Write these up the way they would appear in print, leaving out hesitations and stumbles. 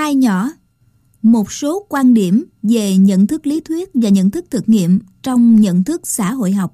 Hai nhỏ, một số quan điểm về nhận thức lý thuyết và nhận thức thực nghiệm trong nhận thức xã hội học.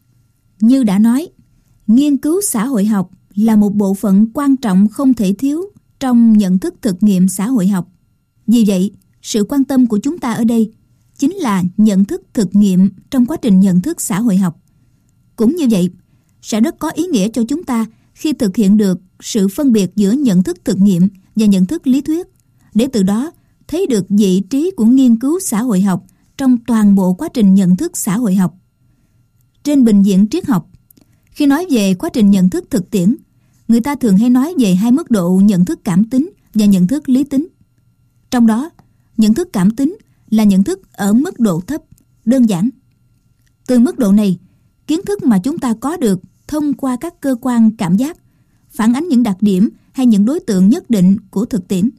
Như đã nói, nghiên cứu xã hội học là một bộ phận quan trọng không thể thiếu trong nhận thức thực nghiệm xã hội học. Vì vậy, sự quan tâm của chúng ta ở đây chính là nhận thức thực nghiệm trong quá trình nhận thức xã hội học. Cũng như vậy, sẽ rất có ý nghĩa cho chúng ta khi thực hiện được sự phân biệt giữa nhận thức thực nghiệm và nhận thức lý thuyết, để từ đó thấy được vị trí của nghiên cứu xã hội học trong toàn bộ quá trình nhận thức xã hội học. Trên bình diện triết học, khi nói về quá trình nhận thức thực tiễn, người ta thường hay nói về hai mức độ nhận thức cảm tính và nhận thức lý tính. Trong đó, nhận thức cảm tính là nhận thức ở mức độ thấp, đơn giản. Từ mức độ này, kiến thức mà chúng ta có được thông qua các cơ quan cảm giác phản ánh những đặc điểm hay những đối tượng nhất định của thực tiễn.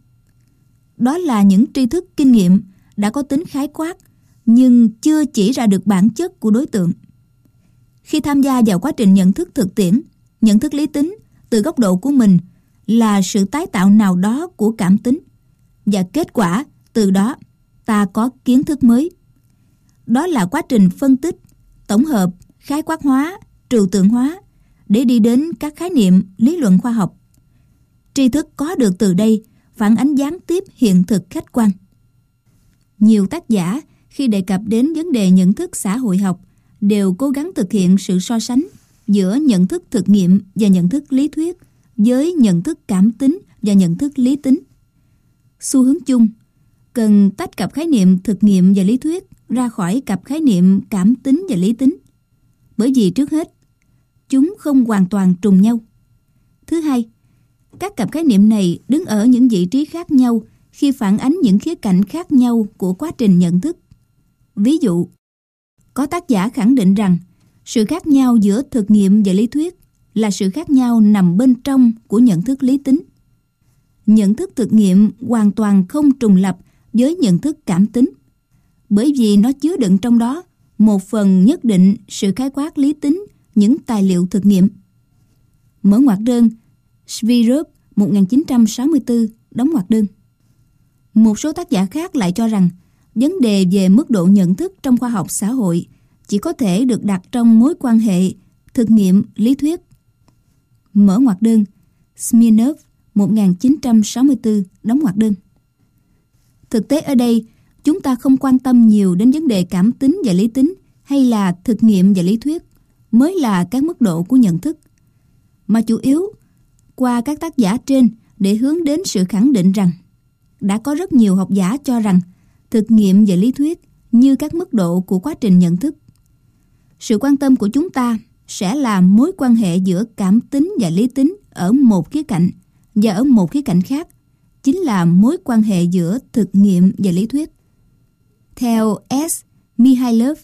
Đó là những tri thức kinh nghiệm đã có tính khái quát nhưng chưa chỉ ra được bản chất của đối tượng. Khi tham gia vào quá trình nhận thức thực tiễn, nhận thức lý tính từ góc độ của mình là sự tái tạo nào đó của cảm tính, và kết quả từ đó ta có kiến thức mới. Đó là quá trình phân tích, tổng hợp, khái quát hóa, trừu tượng hóa để đi đến các khái niệm lý luận khoa học. Tri thức có được từ đây phản ánh gián tiếp hiện thực khách quan. Nhiều tác giả khi đề cập đến vấn đề nhận thức xã hội học đều cố gắng thực hiện sự so sánh giữa nhận thức thực nghiệm và nhận thức lý thuyết với nhận thức cảm tính và nhận thức lý tính. Xu hướng chung cần tách cặp khái niệm thực nghiệm và lý thuyết ra khỏi cặp khái niệm cảm tính và lý tính, bởi vì trước hết, chúng không hoàn toàn trùng nhau. Thứ hai, các cặp khái niệm này đứng ở những vị trí khác nhau khi phản ánh những khía cạnh khác nhau của quá trình nhận thức. Ví dụ, có tác giả khẳng định rằng sự khác nhau giữa thực nghiệm và lý thuyết là sự khác nhau nằm bên trong của nhận thức lý tính. Nhận thức thực nghiệm hoàn toàn không trùng lập với nhận thức cảm tính, bởi vì nó chứa đựng trong đó một phần nhất định sự khái quát lý tính những tài liệu thực nghiệm. Mở ngoặc đơn, Svirov 1964, đóng ngoặc đơn. Một số tác giả khác lại cho rằng vấn đề về mức độ nhận thức trong khoa học xã hội chỉ có thể được đặt trong mối quan hệ thực nghiệm lý thuyết. Mở ngoặc đơn, Smirnov 1964, đóng ngoặc đơn. Thực tế ở đây, chúng ta không quan tâm nhiều đến vấn đề cảm tính và lý tính hay là thực nghiệm và lý thuyết mới là các mức độ của nhận thức, mà chủ yếu qua các tác giả trên để hướng đến sự khẳng định rằng đã có rất nhiều học giả cho rằng thực nghiệm và lý thuyết như các mức độ của quá trình nhận thức. Sự quan tâm của chúng ta sẽ là mối quan hệ giữa cảm tính và lý tính ở một khía cạnh, và ở một khía cạnh khác chính là mối quan hệ giữa thực nghiệm và lý thuyết. Theo S. Mihailov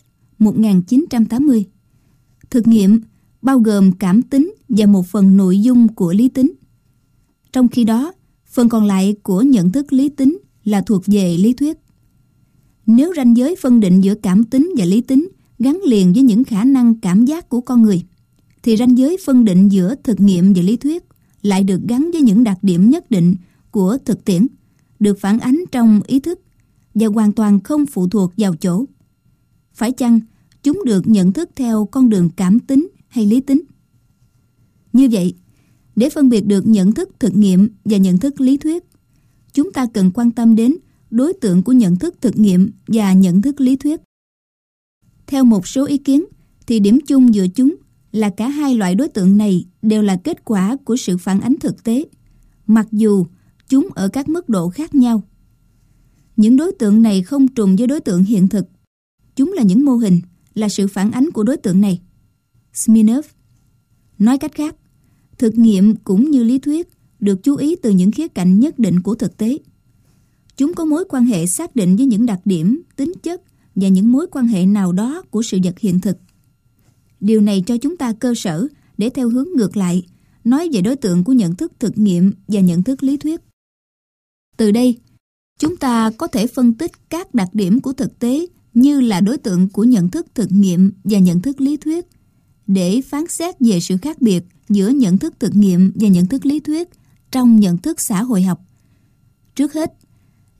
1980, thực nghiệm bao gồm cảm tính và một phần nội dung của lý tính. Trong khi đó, phần còn lại của nhận thức lý tính là thuộc về lý thuyết. Nếu ranh giới phân định giữa cảm tính và lý tính gắn liền với những khả năng cảm giác của con người, thì ranh giới phân định giữa thực nghiệm và lý thuyết lại được gắn với những đặc điểm nhất định của thực tiễn, được phản ánh trong ý thức và hoàn toàn không phụ thuộc vào chỗ. Phải chăng chúng được nhận thức theo con đường cảm tính hay lý tính? Như vậy, để phân biệt được nhận thức thực nghiệm và nhận thức lý thuyết, chúng ta cần quan tâm đến đối tượng của nhận thức thực nghiệm và nhận thức lý thuyết. Theo một số ý kiến, thì điểm chung giữa chúng là cả hai loại đối tượng này đều là kết quả của sự phản ánh thực tế, mặc dù chúng ở các mức độ khác nhau. Những đối tượng này không trùng với đối tượng hiện thực. Chúng là những mô hình, là sự phản ánh của đối tượng này. Smirnov. Nói cách khác, thực nghiệm cũng như lý thuyết được chú ý từ những khía cạnh nhất định của thực tế. Chúng có mối quan hệ xác định với những đặc điểm, tính chất và những mối quan hệ nào đó của sự vật hiện thực. Điều này cho chúng ta cơ sở để theo hướng ngược lại, nói về đối tượng của nhận thức thực nghiệm và nhận thức lý thuyết. Từ đây, chúng ta có thể phân tích các đặc điểm của thực tế như là đối tượng của nhận thức thực nghiệm và nhận thức lý thuyết, để phán xét về sự khác biệt giữa nhận thức thực nghiệm và nhận thức lý thuyết trong nhận thức xã hội học. Trước hết,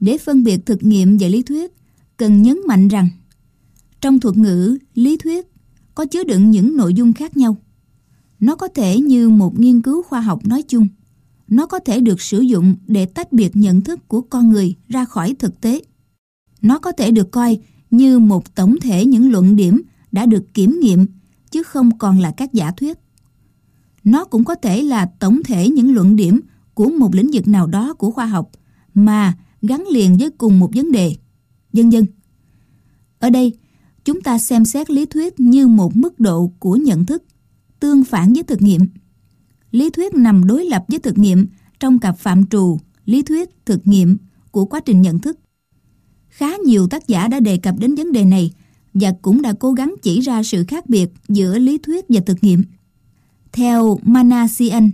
Để phân biệt thực nghiệm và lý thuyết, cần nhấn mạnh rằng trong thuật ngữ lý thuyết có chứa đựng những nội dung khác nhau. Nó có thể như một nghiên cứu khoa học nói chung. Nó có thể được sử dụng để tách biệt nhận thức của con người ra khỏi thực tế. Nó có thể được coi như một tổng thể những luận điểm đã được kiểm nghiệm, chứ không còn là các giả thuyết. Nó cũng có thể là tổng thể những luận điểm của một lĩnh vực nào đó của khoa học mà gắn liền với cùng một vấn đề, vân vân. Ở đây, chúng ta xem xét lý thuyết như một mức độ của nhận thức, tương phản với thực nghiệm. Lý thuyết nằm đối lập với thực nghiệm trong cặp phạm trù lý thuyết, thực nghiệm của quá trình nhận thức. Khá nhiều tác giả đã đề cập đến vấn đề này và cũng đã cố gắng chỉ ra sự khác biệt giữa lý thuyết và thực nghiệm. Theo Manasian,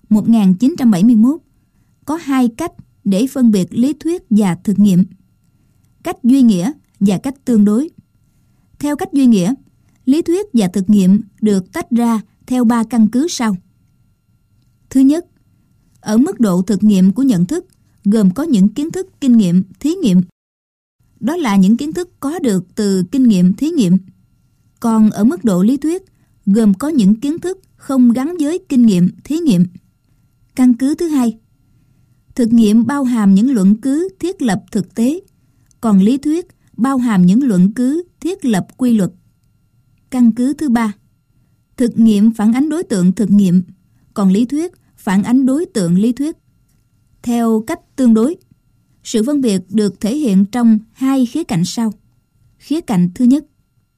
1971, có hai cách để phân biệt lý thuyết và thực nghiệm: cách duy nghĩa và cách tương đối. Theo cách duy nghĩa, lý thuyết và thực nghiệm được tách ra theo 3 căn cứ sau. Thứ nhất, ở mức độ thực nghiệm của nhận thức gồm có những kiến thức kinh nghiệm thí nghiệm. Đó là những kiến thức có được từ kinh nghiệm thí nghiệm. Còn ở mức độ lý thuyết gồm có những kiến thức không gắn với kinh nghiệm thí nghiệm. Căn cứ thứ hai, thực nghiệm bao hàm những luận cứ thiết lập thực tế, còn lý thuyết bao hàm những luận cứ thiết lập quy luật. Căn cứ thứ ba, thực nghiệm phản ánh đối tượng thực nghiệm, còn lý thuyết phản ánh đối tượng lý thuyết. Theo cách tương đối, sự phân biệt được thể hiện trong 2 khía cạnh sau. Khía cạnh thứ nhất,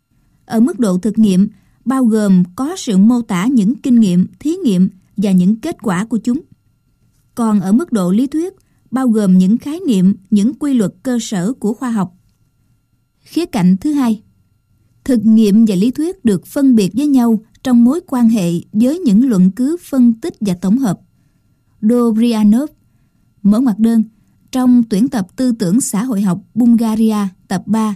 ở mức độ thực nghiệm bao gồm có sự mô tả những kinh nghiệm, thí nghiệm và những kết quả của chúng. Còn ở mức độ lý thuyết bao gồm những khái niệm, những quy luật cơ sở của khoa học. Khía cạnh thứ hai, thực nghiệm và lý thuyết được phân biệt với nhau trong mối quan hệ với những luận cứ phân tích và tổng hợp. Dobrianov, mở ngoặc đơn, trong tuyển tập tư tưởng xã hội học Bulgaria tập 3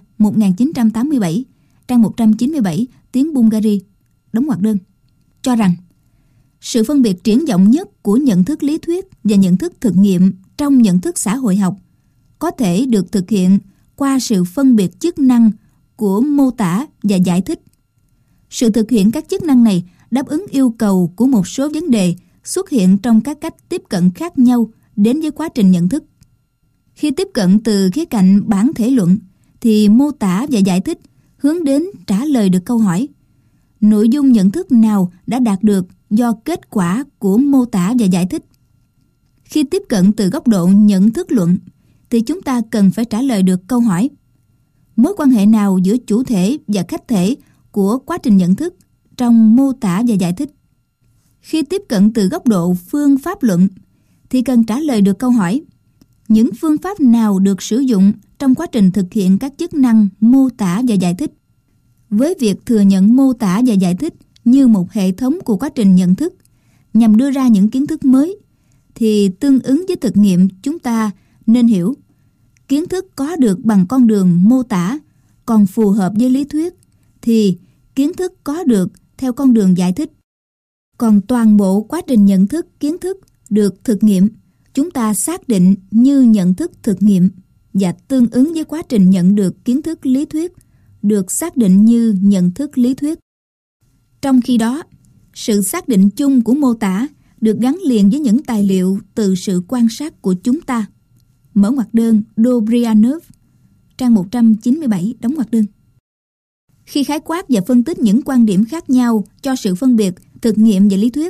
1987, trang 197 tiếng Bulgari, đóng ngoặc đơn, cho rằng sự phân biệt triển vọng nhất của nhận thức lý thuyết và nhận thức thực nghiệm trong nhận thức xã hội học có thể được thực hiện qua sự phân biệt chức năng của mô tả và giải thích. Sự thực hiện các chức năng này đáp ứng yêu cầu của một số vấn đề xuất hiện trong các cách tiếp cận khác nhau đến với quá trình nhận thức. Khi tiếp cận từ khía cạnh bản thể luận, thì mô tả và giải thích hướng đến trả lời được câu hỏi: nội dung nhận thức nào đã đạt được do kết quả của mô tả và giải thích? Khi tiếp cận từ góc độ nhận thức luận, thì chúng ta cần phải trả lời được câu hỏi: mối quan hệ nào giữa chủ thể và khách thể của quá trình nhận thức trong mô tả và giải thích? Khi tiếp cận từ góc độ phương pháp luận, thì cần trả lời được câu hỏi: những phương pháp nào được sử dụng trong quá trình thực hiện các chức năng mô tả và giải thích? Với việc thừa nhận mô tả và giải thích như một hệ thống của quá trình nhận thức nhằm đưa ra những kiến thức mới, thì tương ứng với thực nghiệm, chúng ta nên hiểu kiến thức có được bằng con đường mô tả, còn phù hợp với lý thuyết thì kiến thức có được theo con đường giải thích. Còn toàn bộ quá trình nhận thức kiến thức được thực nghiệm, chúng ta xác định như nhận thức thực nghiệm, và tương ứng với quá trình nhận được kiến thức lý thuyết được xác định như nhận thức lý thuyết. Trong khi đó, sự xác định chung của mô tả được gắn liền với những tài liệu từ sự quan sát của chúng ta. Mở ngoặc đơn Dobrianov, trang 197, đóng ngoặc đơn. Khi khái quát và phân tích những quan điểm khác nhau cho sự phân biệt thực nghiệm và lý thuyết,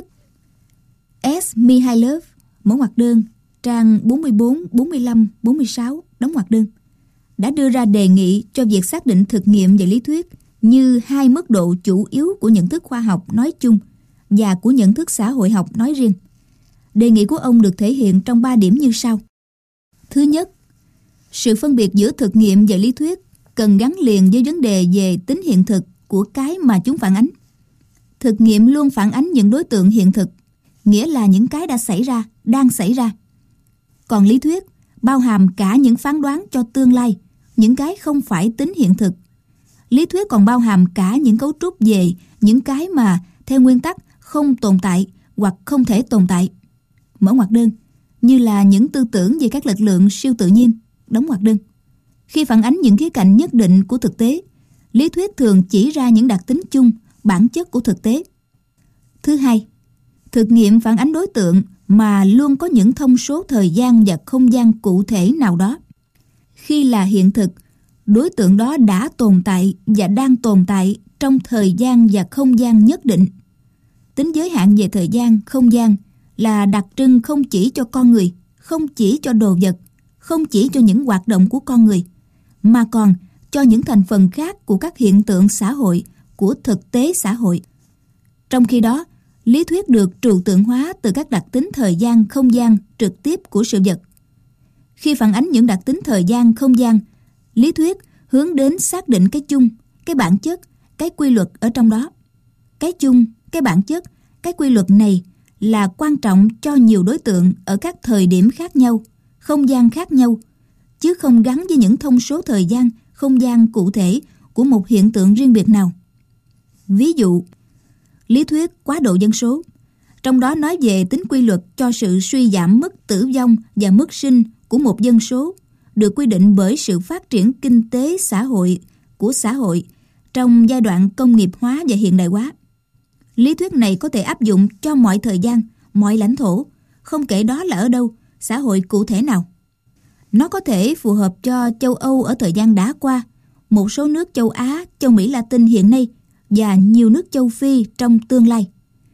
S. Mihailov, mở ngoặc đơn, trang 44, 45, 46, đóng ngoặc đơn, đã đưa ra đề nghị cho việc xác định thực nghiệm và lý thuyết như 2 mức độ chủ yếu của nhận thức khoa học nói chung và của nhận thức xã hội học nói riêng. Đề nghị của ông được thể hiện trong 3 điểm như sau. Thứ nhất, sự phân biệt giữa thực nghiệm và lý thuyết cần gắn liền với vấn đề về tính hiện thực của cái mà chúng phản ánh. Thực nghiệm luôn phản ánh những đối tượng hiện thực, nghĩa là những cái đã xảy ra, đang xảy ra. Còn lý thuyết bao hàm cả những phán đoán cho tương lai, những cái không phải tính hiện thực. Lý thuyết còn bao hàm cả những cấu trúc về những cái mà theo nguyên tắc không tồn tại hoặc không thể tồn tại. Mở ngoặc đơn, như là những tư tưởng về các lực lượng siêu tự nhiên, đóng ngoặc đơn. Khi phản ánh những khía cạnh nhất định của thực tế, lý thuyết thường chỉ ra những đặc tính chung, bản chất của thực tế. Thứ hai, thực nghiệm phản ánh đối tượng mà luôn có những thông số thời gian và không gian cụ thể nào đó. Khi là hiện thực, đối tượng đó đã tồn tại và đang tồn tại trong thời gian và không gian nhất định. Tính giới hạn về thời gian, không gian là đặc trưng không chỉ cho con người, không chỉ cho đồ vật, không chỉ cho những hoạt động của con người, mà còn cho những thành phần khác của các hiện tượng xã hội, của thực tế xã hội. Trong khi đó, lý thuyết được trừu tượng hóa từ các đặc tính thời gian, không gian trực tiếp của sự vật. Khi phản ánh những đặc tính thời gian, không gian, lý thuyết hướng đến xác định cái chung, cái bản chất, cái quy luật ở trong đó. Cái chung, cái bản chất, cái quy luật này là quan trọng cho nhiều đối tượng ở các thời điểm khác nhau, không gian khác nhau, chứ không gắn với những thông số thời gian, không gian cụ thể của một hiện tượng riêng biệt nào. Ví dụ, lý thuyết quá độ dân số, trong đó nói về tính quy luật cho sự suy giảm mức tử vong và mức sinh của một dân số, được quy định bởi sự phát triển kinh tế xã hội của xã hội trong giai đoạn công nghiệp hóa và hiện đại hóa. Lý thuyết này có thể áp dụng cho mọi thời gian, mọi lãnh thổ, không kể đó là ở đâu, xã hội cụ thể nào. Nó có thể phù hợp cho châu Âu ở thời gian đã qua, một số nước châu Á, châu Mỹ Latin hiện nay và nhiều nước châu Phi trong tương lai.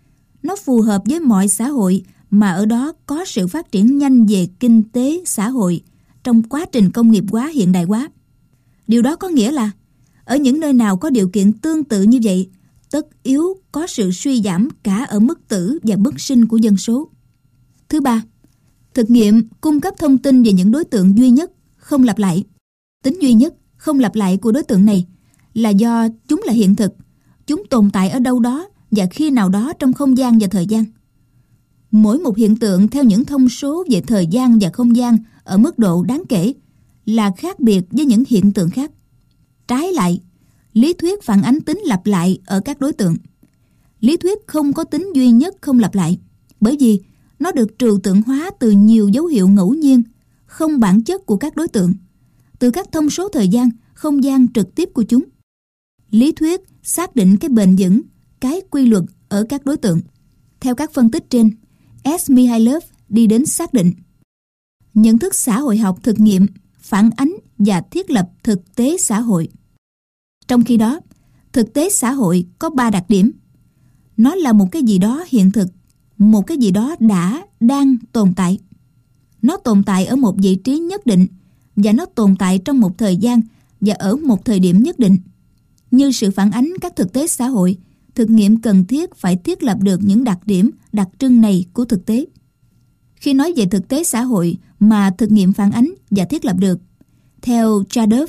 Nó phù hợp với mọi xã hội mà ở đó có sự phát triển nhanh về kinh tế xã hội trong quá trình công nghiệp hóa hiện đại hóa. Điều đó có nghĩa là ở những nơi nào có điều kiện tương tự như vậy, tất yếu có sự suy giảm cả ở mức tử và mức sinh của dân số. Thứ ba, thực nghiệm cung cấp thông tin về những đối tượng duy nhất, không lặp lại. Tính duy nhất, không lặp lại của đối tượng này là do chúng là hiện thực, chúng tồn tại ở đâu đó và khi nào đó trong không gian và thời gian. Mỗi một hiện tượng theo những thông số về thời gian và không gian ở mức độ đáng kể là khác biệt với những hiện tượng khác. Trái lại, lý thuyết phản ánh tính lặp lại ở các đối tượng. Lý thuyết không có tính duy nhất không lặp lại, bởi vì nó được trừu tượng hóa từ nhiều dấu hiệu ngẫu nhiên, không bản chất của các đối tượng, từ các thông số thời gian, không gian trực tiếp của chúng. Lý thuyết xác định cái bền vững, cái quy luật ở các đối tượng. Theo các phân tích trên, S. Mihailov đi đến xác định nhận thức xã hội học thực nghiệm phản ánh và thiết lập thực tế xã hội. Trong khi đó, thực tế xã hội có 3 đặc điểm. Nó là một cái gì đó hiện thực, một cái gì đó đang tồn tại. Nó tồn tại ở một vị trí nhất định và nó tồn tại trong một thời gian và ở một thời điểm nhất định. Như sự phản ánh các thực tế xã hội, thực nghiệm cần thiết phải thiết lập được những đặc điểm, đặc trưng này của thực tế. Khi nói về thực tế xã hội mà thực nghiệm phản ánh và thiết lập được, theo Chadov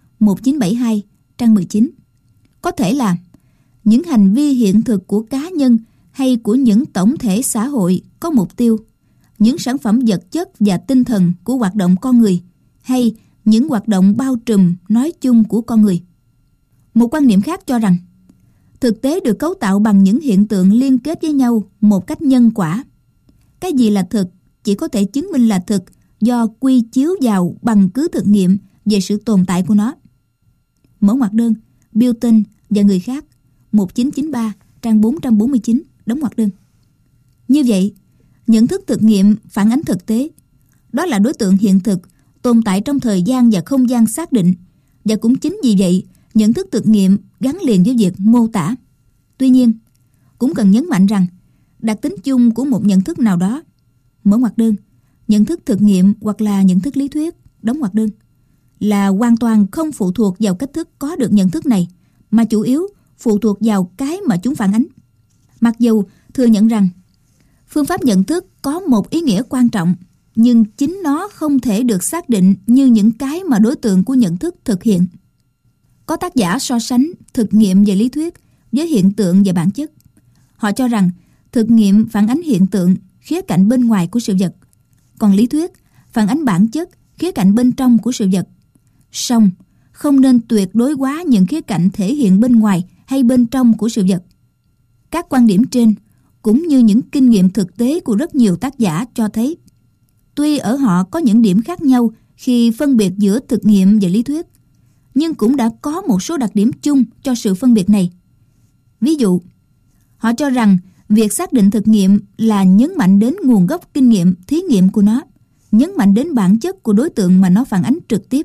1972, trang 19, có thể là những hành vi hiện thực của cá nhân hay của những tổng thể xã hội có mục tiêu, những sản phẩm vật chất và tinh thần của hoạt động con người, hay những hoạt động bao trùm nói chung của con người. Một quan niệm khác cho rằng thực tế được cấu tạo bằng những hiện tượng liên kết với nhau một cách nhân quả. Cái gì là thực chỉ có thể chứng minh là thực do quy chiếu vào bằng cứ thực nghiệm về sự tồn tại của nó. Mở ngoặc đơn, Bilton và người khác 1993, trang 449, đóng ngoặc đơn. Như vậy, nhận thức thực nghiệm phản ánh thực tế. Đó là đối tượng hiện thực, tồn tại trong thời gian và không gian xác định, và cũng chính vì vậy, nhận thức thực nghiệm gắn liền với việc mô tả. Tuy nhiên, cũng cần nhấn mạnh rằng, đặc tính chung của một nhận thức nào đó, mở ngoặc đơn, nhận thức thực nghiệm hoặc là nhận thức lý thuyết, đóng ngoặc đơn, là hoàn toàn không phụ thuộc vào cách thức có được nhận thức này, mà chủ yếu phụ thuộc vào cái mà chúng phản ánh. Mặc dù thừa nhận rằng phương pháp nhận thức có một ý nghĩa quan trọng, nhưng chính nó không thể được xác định như những cái mà đối tượng của nhận thức thực hiện. Có tác giả so sánh thực nghiệm về lý thuyết với hiện tượng và bản chất. Họ cho rằng thực nghiệm phản ánh hiện tượng, khía cạnh bên ngoài của sự vật, còn lý thuyết phản ánh bản chất, khía cạnh bên trong của sự vật. Song không nên tuyệt đối quá những khía cạnh thể hiện bên ngoài hay bên trong của sự vật. Các quan điểm trên, cũng như những kinh nghiệm thực tế của rất nhiều tác giả cho thấy, tuy ở họ có những điểm khác nhau khi phân biệt giữa thực nghiệm và lý thuyết, nhưng cũng đã có một số đặc điểm chung cho sự phân biệt này. Ví dụ, họ cho rằng việc xác định thực nghiệm là nhấn mạnh đến nguồn gốc kinh nghiệm thí nghiệm của nó, nhấn mạnh đến bản chất của đối tượng mà nó phản ánh trực tiếp.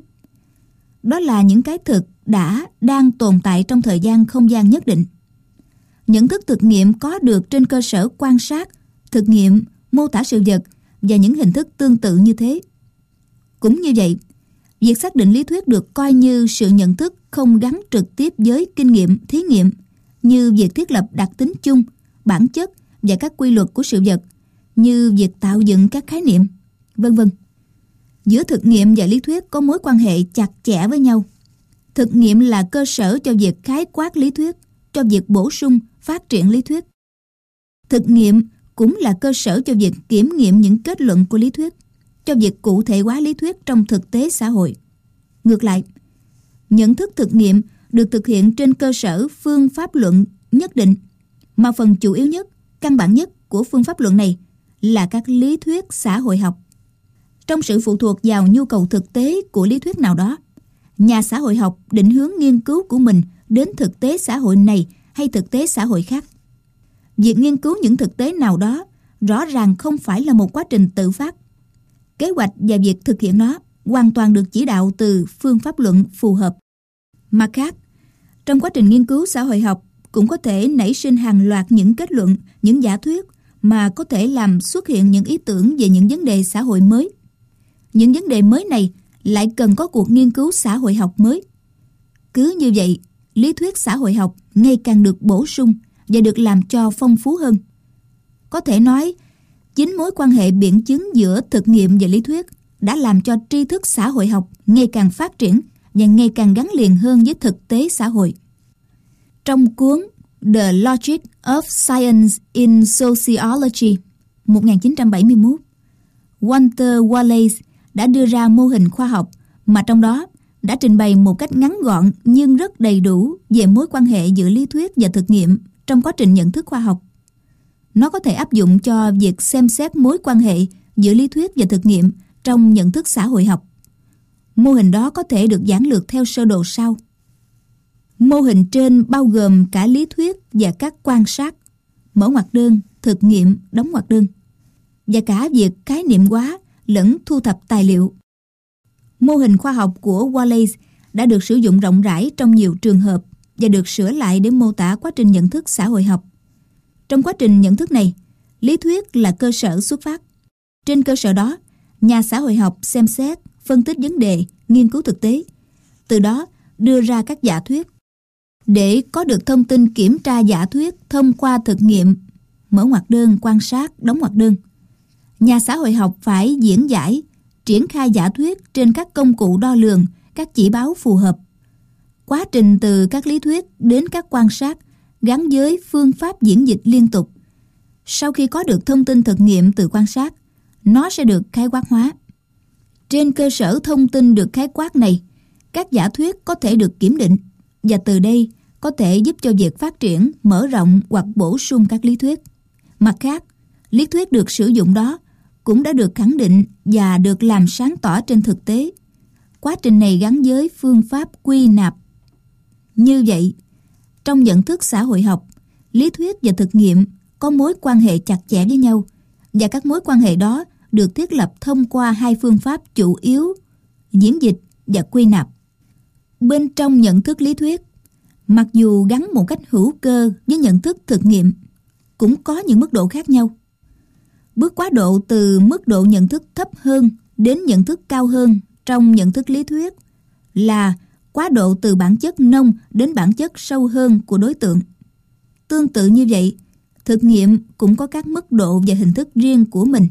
Đó là những cái thực đang tồn tại trong thời gian không gian nhất định. Nhận thức thực nghiệm có được trên cơ sở quan sát, thực nghiệm, mô tả sự vật và những hình thức tương tự như thế. Cũng như vậy, việc xác định lý thuyết được coi như sự nhận thức không gắn trực tiếp với kinh nghiệm thí nghiệm, như việc thiết lập đặc tính chung, bản chất và các quy luật của sự vật, như việc tạo dựng các khái niệm, vân vân. Giữa thực nghiệm và lý thuyết có mối quan hệ chặt chẽ với nhau. Thực nghiệm là cơ sở cho việc khái quát lý thuyết, cho việc bổ sung, phát triển lý thuyết. Thực nghiệm cũng là cơ sở cho việc kiểm nghiệm những kết luận của lý thuyết, cho việc cụ thể hóa lý thuyết trong thực tế xã hội. Ngược lại, nhận thức thực nghiệm được thực hiện trên cơ sở phương pháp luận nhất định, mà phần chủ yếu nhất, căn bản nhất của phương pháp luận này là các lý thuyết xã hội học. Trong sự phụ thuộc vào nhu cầu thực tế của lý thuyết nào đó, nhà xã hội học định hướng nghiên cứu của mình đến thực tế xã hội này hay thực tế xã hội khác. Việc nghiên cứu những thực tế nào đó rõ ràng không phải là một quá trình tự phát. Kế hoạch và việc thực hiện nó hoàn toàn được chỉ đạo từ phương pháp luận phù hợp. Mặt khác, trong quá trình nghiên cứu xã hội học cũng có thể nảy sinh hàng loạt những kết luận, những giả thuyết mà có thể làm xuất hiện những ý tưởng về những vấn đề xã hội mới. Những vấn đề mới này lại cần có cuộc nghiên cứu xã hội học mới. Cứ như vậy, lý thuyết xã hội học ngày càng được bổ sung và được làm cho phong phú hơn. Có thể nói, chính mối quan hệ biện chứng giữa thực nghiệm và lý thuyết đã làm cho tri thức xã hội học ngày càng phát triển và ngày càng gắn liền hơn với thực tế xã hội. Trong cuốn The Logic of Science in Sociology 1971, Walter Wallace đã đưa ra mô hình khoa học mà trong đó đã trình bày một cách ngắn gọn nhưng rất đầy đủ về mối quan hệ giữa lý thuyết và thực nghiệm trong quá trình nhận thức khoa học. Nó có thể áp dụng cho việc xem xét mối quan hệ giữa lý thuyết và thực nghiệm trong nhận thức xã hội học. Mô hình đó có thể được giản lược theo sơ đồ sau. Mô hình trên bao gồm cả lý thuyết và các quan sát, mở ngoặc đơn, thực nghiệm, đóng ngoặc đơn, và cả việc khái niệm hóa lẫn thu thập tài liệu. Mô hình khoa học của Wallace đã được sử dụng rộng rãi trong nhiều trường hợp và được sửa lại để mô tả quá trình nhận thức xã hội học. Trong quá trình nhận thức này, lý thuyết là cơ sở xuất phát. Trên cơ sở đó, nhà xã hội học xem xét, phân tích vấn đề, nghiên cứu thực tế, từ đó đưa ra các giả thuyết. Để có được thông tin kiểm tra giả thuyết thông qua thực nghiệm, mở ngoặc đơn, quan sát, đóng ngoặc đơn, nhà xã hội học phải diễn giải, triển khai giả thuyết trên các công cụ đo lường, các chỉ báo phù hợp. Quá trình từ các lý thuyết đến các quan sát gắn với phương pháp diễn dịch liên tục. Sau khi có được thông tin thực nghiệm từ quan sát, nó sẽ được khái quát hóa. Trên cơ sở thông tin được khái quát này, các giả thuyết có thể được kiểm định và từ đây có thể giúp cho việc phát triển, mở rộng hoặc bổ sung các lý thuyết. Mặt khác, lý thuyết được sử dụng đó cũng đã được khẳng định và được làm sáng tỏ trên thực tế. Quá trình này gắn với phương pháp quy nạp. Như vậy, trong nhận thức xã hội học, lý thuyết và thực nghiệm có mối quan hệ chặt chẽ với nhau, và các mối quan hệ đó được thiết lập thông qua hai phương pháp chủ yếu, diễn dịch và quy nạp. Bên trong nhận thức lý thuyết, mặc dù gắn một cách hữu cơ với nhận thức thực nghiệm, cũng có những mức độ khác nhau. Bước quá độ từ mức độ nhận thức thấp hơn đến nhận thức cao hơn trong nhận thức lý thuyết là quá độ từ bản chất nông đến bản chất sâu hơn của đối tượng. Tương tự như vậy, thực nghiệm cũng có các mức độ và hình thức riêng của mình.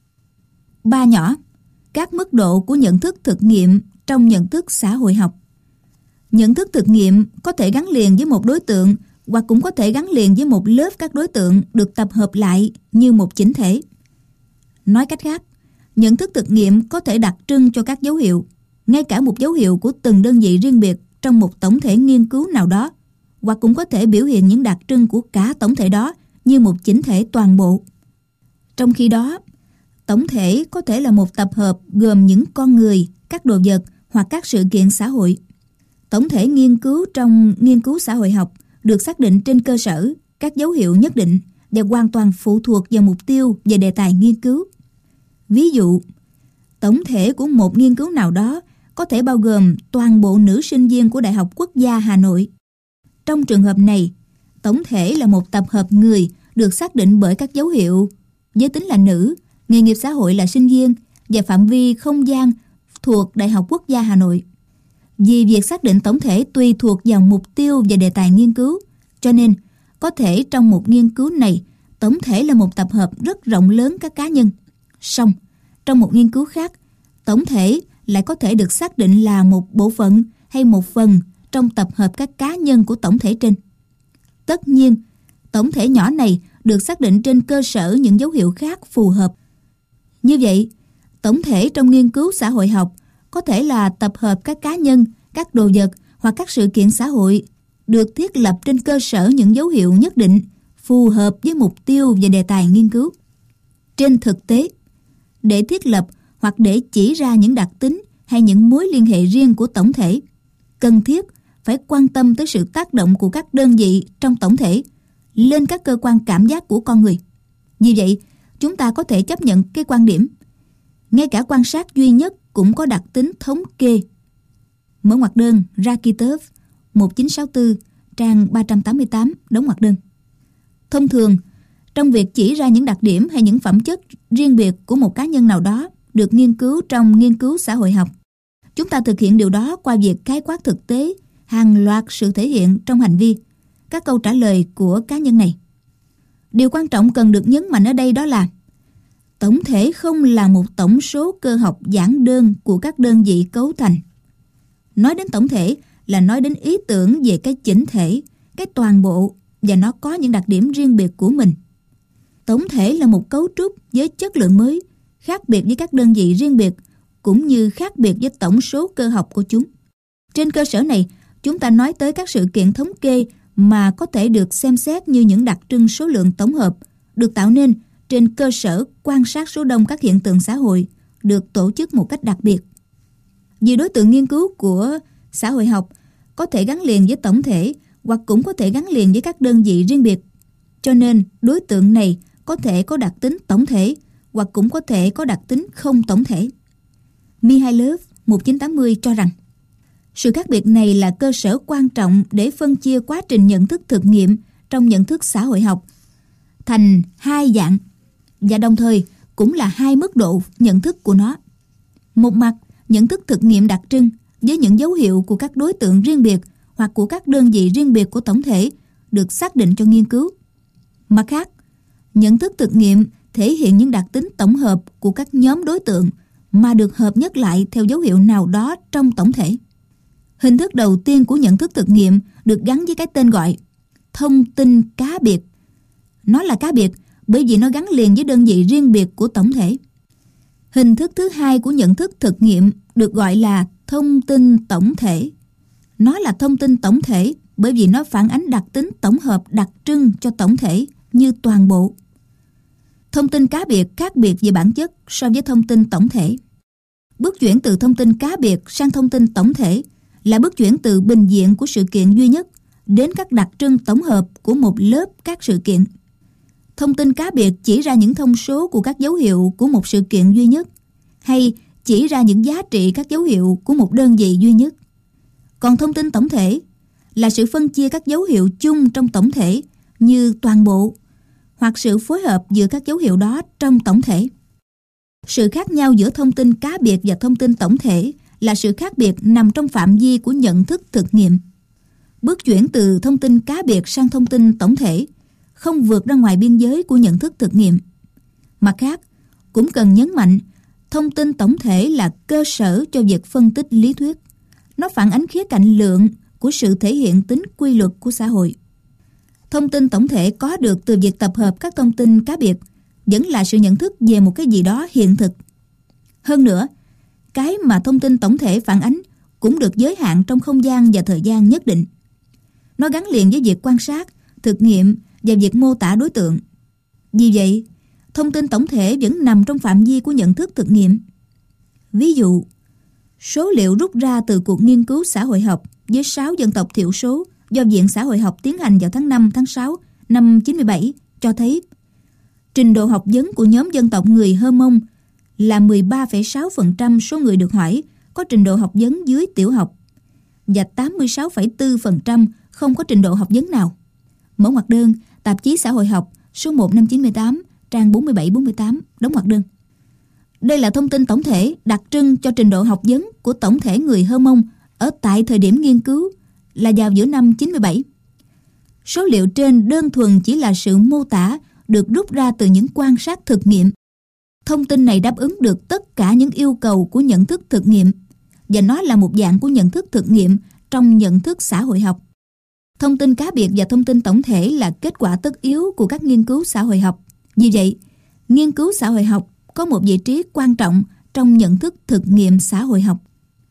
3 nhỏ, các mức độ của nhận thức thực nghiệm trong nhận thức xã hội học. Nhận thức thực nghiệm có thể gắn liền với một đối tượng hoặc cũng có thể gắn liền với một lớp các đối tượng được tập hợp lại như một chỉnh thể. Nói cách khác, nhận thức thực nghiệm có thể đặc trưng cho các dấu hiệu, ngay cả một dấu hiệu của từng đơn vị riêng biệt trong một tổng thể nghiên cứu nào đó, hoặc cũng có thể biểu hiện những đặc trưng của cả tổng thể đó như một chỉnh thể toàn bộ. Trong khi đó, tổng thể có thể là một tập hợp gồm những con người, các đồ vật hoặc các sự kiện xã hội. Tổng thể nghiên cứu trong nghiên cứu xã hội học được xác định trên cơ sở các dấu hiệu nhất định và hoàn toàn phụ thuộc vào mục tiêu và đề tài nghiên cứu. Ví dụ, tổng thể của một nghiên cứu nào đó có thể bao gồm toàn bộ nữ sinh viên của Đại học Quốc gia Hà Nội. Trong trường hợp này, tổng thể là một tập hợp người được xác định bởi các dấu hiệu giới tính là nữ, nghề nghiệp xã hội là sinh viên và phạm vi không gian thuộc Đại học Quốc gia Hà Nội. Vì việc xác định tổng thể tùy thuộc vào mục tiêu và đề tài nghiên cứu, cho nên có thể trong một nghiên cứu này, tổng thể là một tập hợp rất rộng lớn các cá nhân. Song, trong một nghiên cứu khác, tổng thể lại có thể được xác định là một bộ phận hay một phần trong tập hợp các cá nhân của tổng thể trên. Tất nhiên, tổng thể nhỏ này được xác định trên cơ sở những dấu hiệu khác phù hợp. Như vậy, tổng thể trong nghiên cứu xã hội học có thể là tập hợp các cá nhân, các đồ vật hoặc các sự kiện xã hội được thiết lập trên cơ sở những dấu hiệu nhất định phù hợp với mục tiêu và đề tài nghiên cứu. Trên thực tế, để thiết lập hoặc để chỉ ra những đặc tính hay những mối liên hệ riêng của tổng thể, cần thiết phải quan tâm tới sự tác động của các đơn vị trong tổng thể lên các cơ quan cảm giác của con người. Vì vậy, chúng ta có thể chấp nhận cái quan điểm ngay cả quan sát duy nhất cũng có đặc tính thống kê. Mở ngoặc đơn Rakitov 1964 trang 388 đóng ngoặc đơn. Thông thường, trong việc chỉ ra những đặc điểm hay những phẩm chất riêng biệt của một cá nhân nào đó được nghiên cứu trong nghiên cứu xã hội học, chúng ta thực hiện điều đó qua việc khái quát thực tế hàng loạt sự thể hiện trong hành vi, các câu trả lời của cá nhân này. Điều quan trọng cần được nhấn mạnh ở đây đó là tổng thể không là một tổng số cơ học giản đơn của các đơn vị cấu thành. Nói đến tổng thể là nói đến ý tưởng về cái chỉnh thể, cái toàn bộ, và nó có những đặc điểm riêng biệt của mình. Tổng thể là một cấu trúc với chất lượng mới, khác biệt với các đơn vị riêng biệt, cũng như khác biệt với tổng số cơ học của chúng. Trên cơ sở này, chúng ta nói tới các sự kiện thống kê mà có thể được xem xét như những đặc trưng số lượng tổng hợp, được tạo nên trên cơ sở quan sát số đông các hiện tượng xã hội, được tổ chức một cách đặc biệt. Vì đối tượng nghiên cứu của xã hội học có thể gắn liền với tổng thể hoặc cũng có thể gắn liền với các đơn vị riêng biệt, cho nên đối tượng này có thể có đặc tính tổng thể hoặc cũng có thể có đặc tính không tổng thể. Mihailov 1980 cho rằng sự khác biệt này là cơ sở quan trọng để phân chia quá trình nhận thức thực nghiệm trong nhận thức xã hội học thành hai dạng, và đồng thời cũng là hai mức độ nhận thức của nó. Một mặt, nhận thức thực nghiệm đặc trưng với những dấu hiệu của các đối tượng riêng biệt hoặc của các đơn vị riêng biệt của tổng thể được xác định cho nghiên cứu. Mặt khác, nhận thức thực nghiệm thể hiện những đặc tính tổng hợp của các nhóm đối tượng mà được hợp nhất lại theo dấu hiệu nào đó trong tổng thể. Hình thức đầu tiên của nhận thức thực nghiệm được gắn với cái tên gọi thông tin cá biệt. Nó là cá biệt bởi vì nó gắn liền với đơn vị riêng biệt của tổng thể. Hình thức thứ hai của nhận thức thực nghiệm được gọi là thông tin tổng thể. Nó là thông tin tổng thể bởi vì nó phản ánh đặc tính tổng hợp đặc trưng cho tổng thể như toàn bộ. Thông tin cá biệt khác biệt về bản chất so với thông tin tổng thể. Bước chuyển từ thông tin cá biệt sang thông tin tổng thể là bước chuyển từ bình diện của sự kiện duy nhất đến các đặc trưng tổng hợp của một lớp các sự kiện. Thông tin cá biệt chỉ ra những thông số của các dấu hiệu của một sự kiện duy nhất, hay chỉ ra những giá trị các dấu hiệu của một đơn vị duy nhất. Còn thông tin tổng thể là sự phân chia các dấu hiệu chung trong tổng thể như toàn bộ, hoặc sự phối hợp giữa các dấu hiệu đó trong tổng thể. Sự khác nhau giữa thông tin cá biệt và thông tin tổng thể là sự khác biệt nằm trong phạm vi của nhận thức thực nghiệm. Bước chuyển từ thông tin cá biệt sang thông tin tổng thể không vượt ra ngoài biên giới của nhận thức thực nghiệm. Mặt khác, cũng cần nhấn mạnh, thông tin tổng thể là cơ sở cho việc phân tích lý thuyết. Nó phản ánh khía cạnh lượng của sự thể hiện tính quy luật của xã hội. Thông tin tổng thể có được từ việc tập hợp các thông tin cá biệt vẫn là sự nhận thức về một cái gì đó hiện thực. Hơn nữa, cái mà thông tin tổng thể phản ánh cũng được giới hạn trong không gian và thời gian nhất định. Nó gắn liền với việc quan sát, thực nghiệm và việc mô tả đối tượng. Vì vậy, thông tin tổng thể vẫn nằm trong phạm vi của nhận thức thực nghiệm. Ví dụ, Số liệu rút ra từ cuộc nghiên cứu xã hội học với 6 dân tộc thiểu số do Viện Xã hội học tiến hành vào tháng 5, tháng 6 năm 97 cho thấy trình độ học vấn của nhóm dân tộc người Hơ Mông là 13,6% số người được hỏi có trình độ học vấn dưới tiểu học và 86,4% không có trình độ học vấn nào. Mở ngoặc đơn, tạp chí Xã hội học số 1 năm 98, trang 47-48, đóng ngoặc đơn. Đây là thông tin tổng thể đặc trưng cho trình độ học vấn của tổng thể người Hơ Mông ở tại thời điểm nghiên cứu là vào giữa năm 97. Số liệu trên đơn thuần chỉ là sự mô tả được rút ra từ những quan sát thực nghiệm. Thông tin này đáp ứng được tất cả những yêu cầu của nhận thức thực nghiệm và nó là một dạng của nhận thức thực nghiệm trong nhận thức xã hội học. Thông tin cá biệt và thông tin tổng thể là kết quả tất yếu của các nghiên cứu xã hội học. Vì vậy, nghiên cứu xã hội học có một vị trí quan trọng trong nhận thức thực nghiệm xã hội học.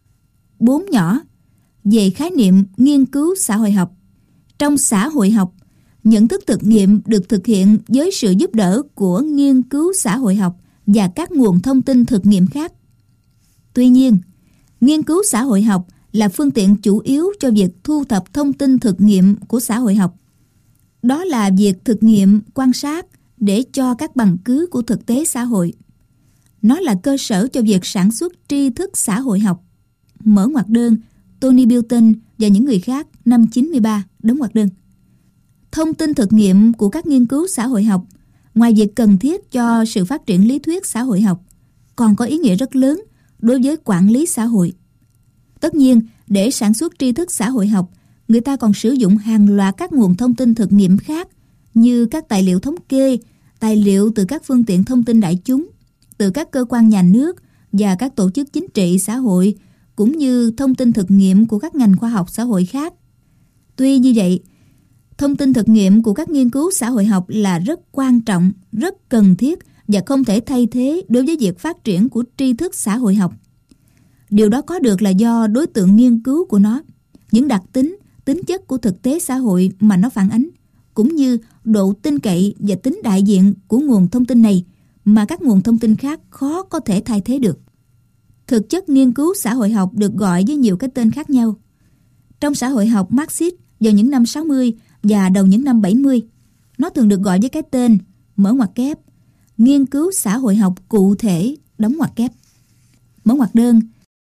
4 nhỏ về khái niệm nghiên cứu xã hội học. Trong xã hội học, nhận thức thực nghiệm được thực hiện với sự giúp đỡ của nghiên cứu xã hội học và các nguồn thông tin thực nghiệm khác. Tuy nhiên, nghiên cứu xã hội học là phương tiện chủ yếu cho việc thu thập thông tin thực nghiệm của xã hội học. Đó là việc thực nghiệm, quan sát để cho các bằng cứ của thực tế xã hội. Nó là cơ sở cho việc sản xuất tri thức xã hội học. Mở ngoặc đơn, Tony Bilton và những người khác năm 93, đóng ngoặc đơn. Thông tin thực nghiệm của các nghiên cứu xã hội học, ngoài việc cần thiết cho sự phát triển lý thuyết xã hội học, còn có ý nghĩa rất lớn đối với quản lý xã hội. Tất nhiên, để sản xuất tri thức xã hội học, người ta còn sử dụng hàng loạt các nguồn thông tin thực nghiệm khác như các tài liệu thống kê, tài liệu từ các phương tiện thông tin đại chúng, từ các cơ quan nhà nước và các tổ chức chính trị xã hội, cũng như thông tin thực nghiệm của các ngành khoa học xã hội khác. Tuy như vậy, thông tin thực nghiệm của các nghiên cứu xã hội học là rất quan trọng, rất cần thiết và không thể thay thế đối với việc phát triển của tri thức xã hội học. Điều đó có được là do đối tượng nghiên cứu của nó, những đặc tính, tính chất của thực tế xã hội mà nó phản ánh, cũng như độ tin cậy và tính đại diện của nguồn thông tin này mà các nguồn thông tin khác khó có thể thay thế được. Thực chất nghiên cứu xã hội học được gọi với nhiều cái tên khác nhau. Trong xã hội học Marxist vào những năm 60 và đầu những năm 70, nó thường được gọi với cái tên, mở ngoặc kép, nghiên cứu xã hội học cụ thể, đóng ngoặc kép. Mở ngoặc đơn,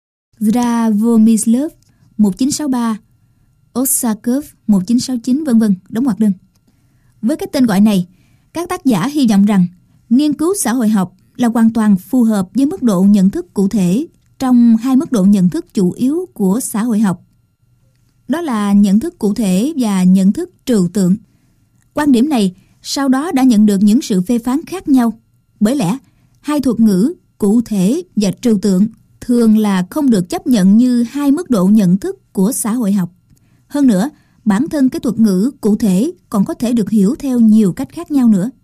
Zdravomyslov 1963, Osakov 1969 v.v. đóng ngoặc đơn. Với cái tên gọi này, các tác giả hy vọng rằng nghiên cứu xã hội học là hoàn toàn phù hợp với mức độ nhận thức cụ thể trong hai mức độ nhận thức chủ yếu của xã hội học. Đó là nhận thức cụ thể và nhận thức trừu tượng. Quan điểm này sau đó đã nhận được những sự phê phán khác nhau. Bởi lẽ, hai thuật ngữ cụ thể và trừu tượng thường là không được chấp nhận như hai mức độ nhận thức của xã hội học. Hơn nữa, bản thân cái thuật ngữ cụ thể còn có thể được hiểu theo nhiều cách khác nhau nữa.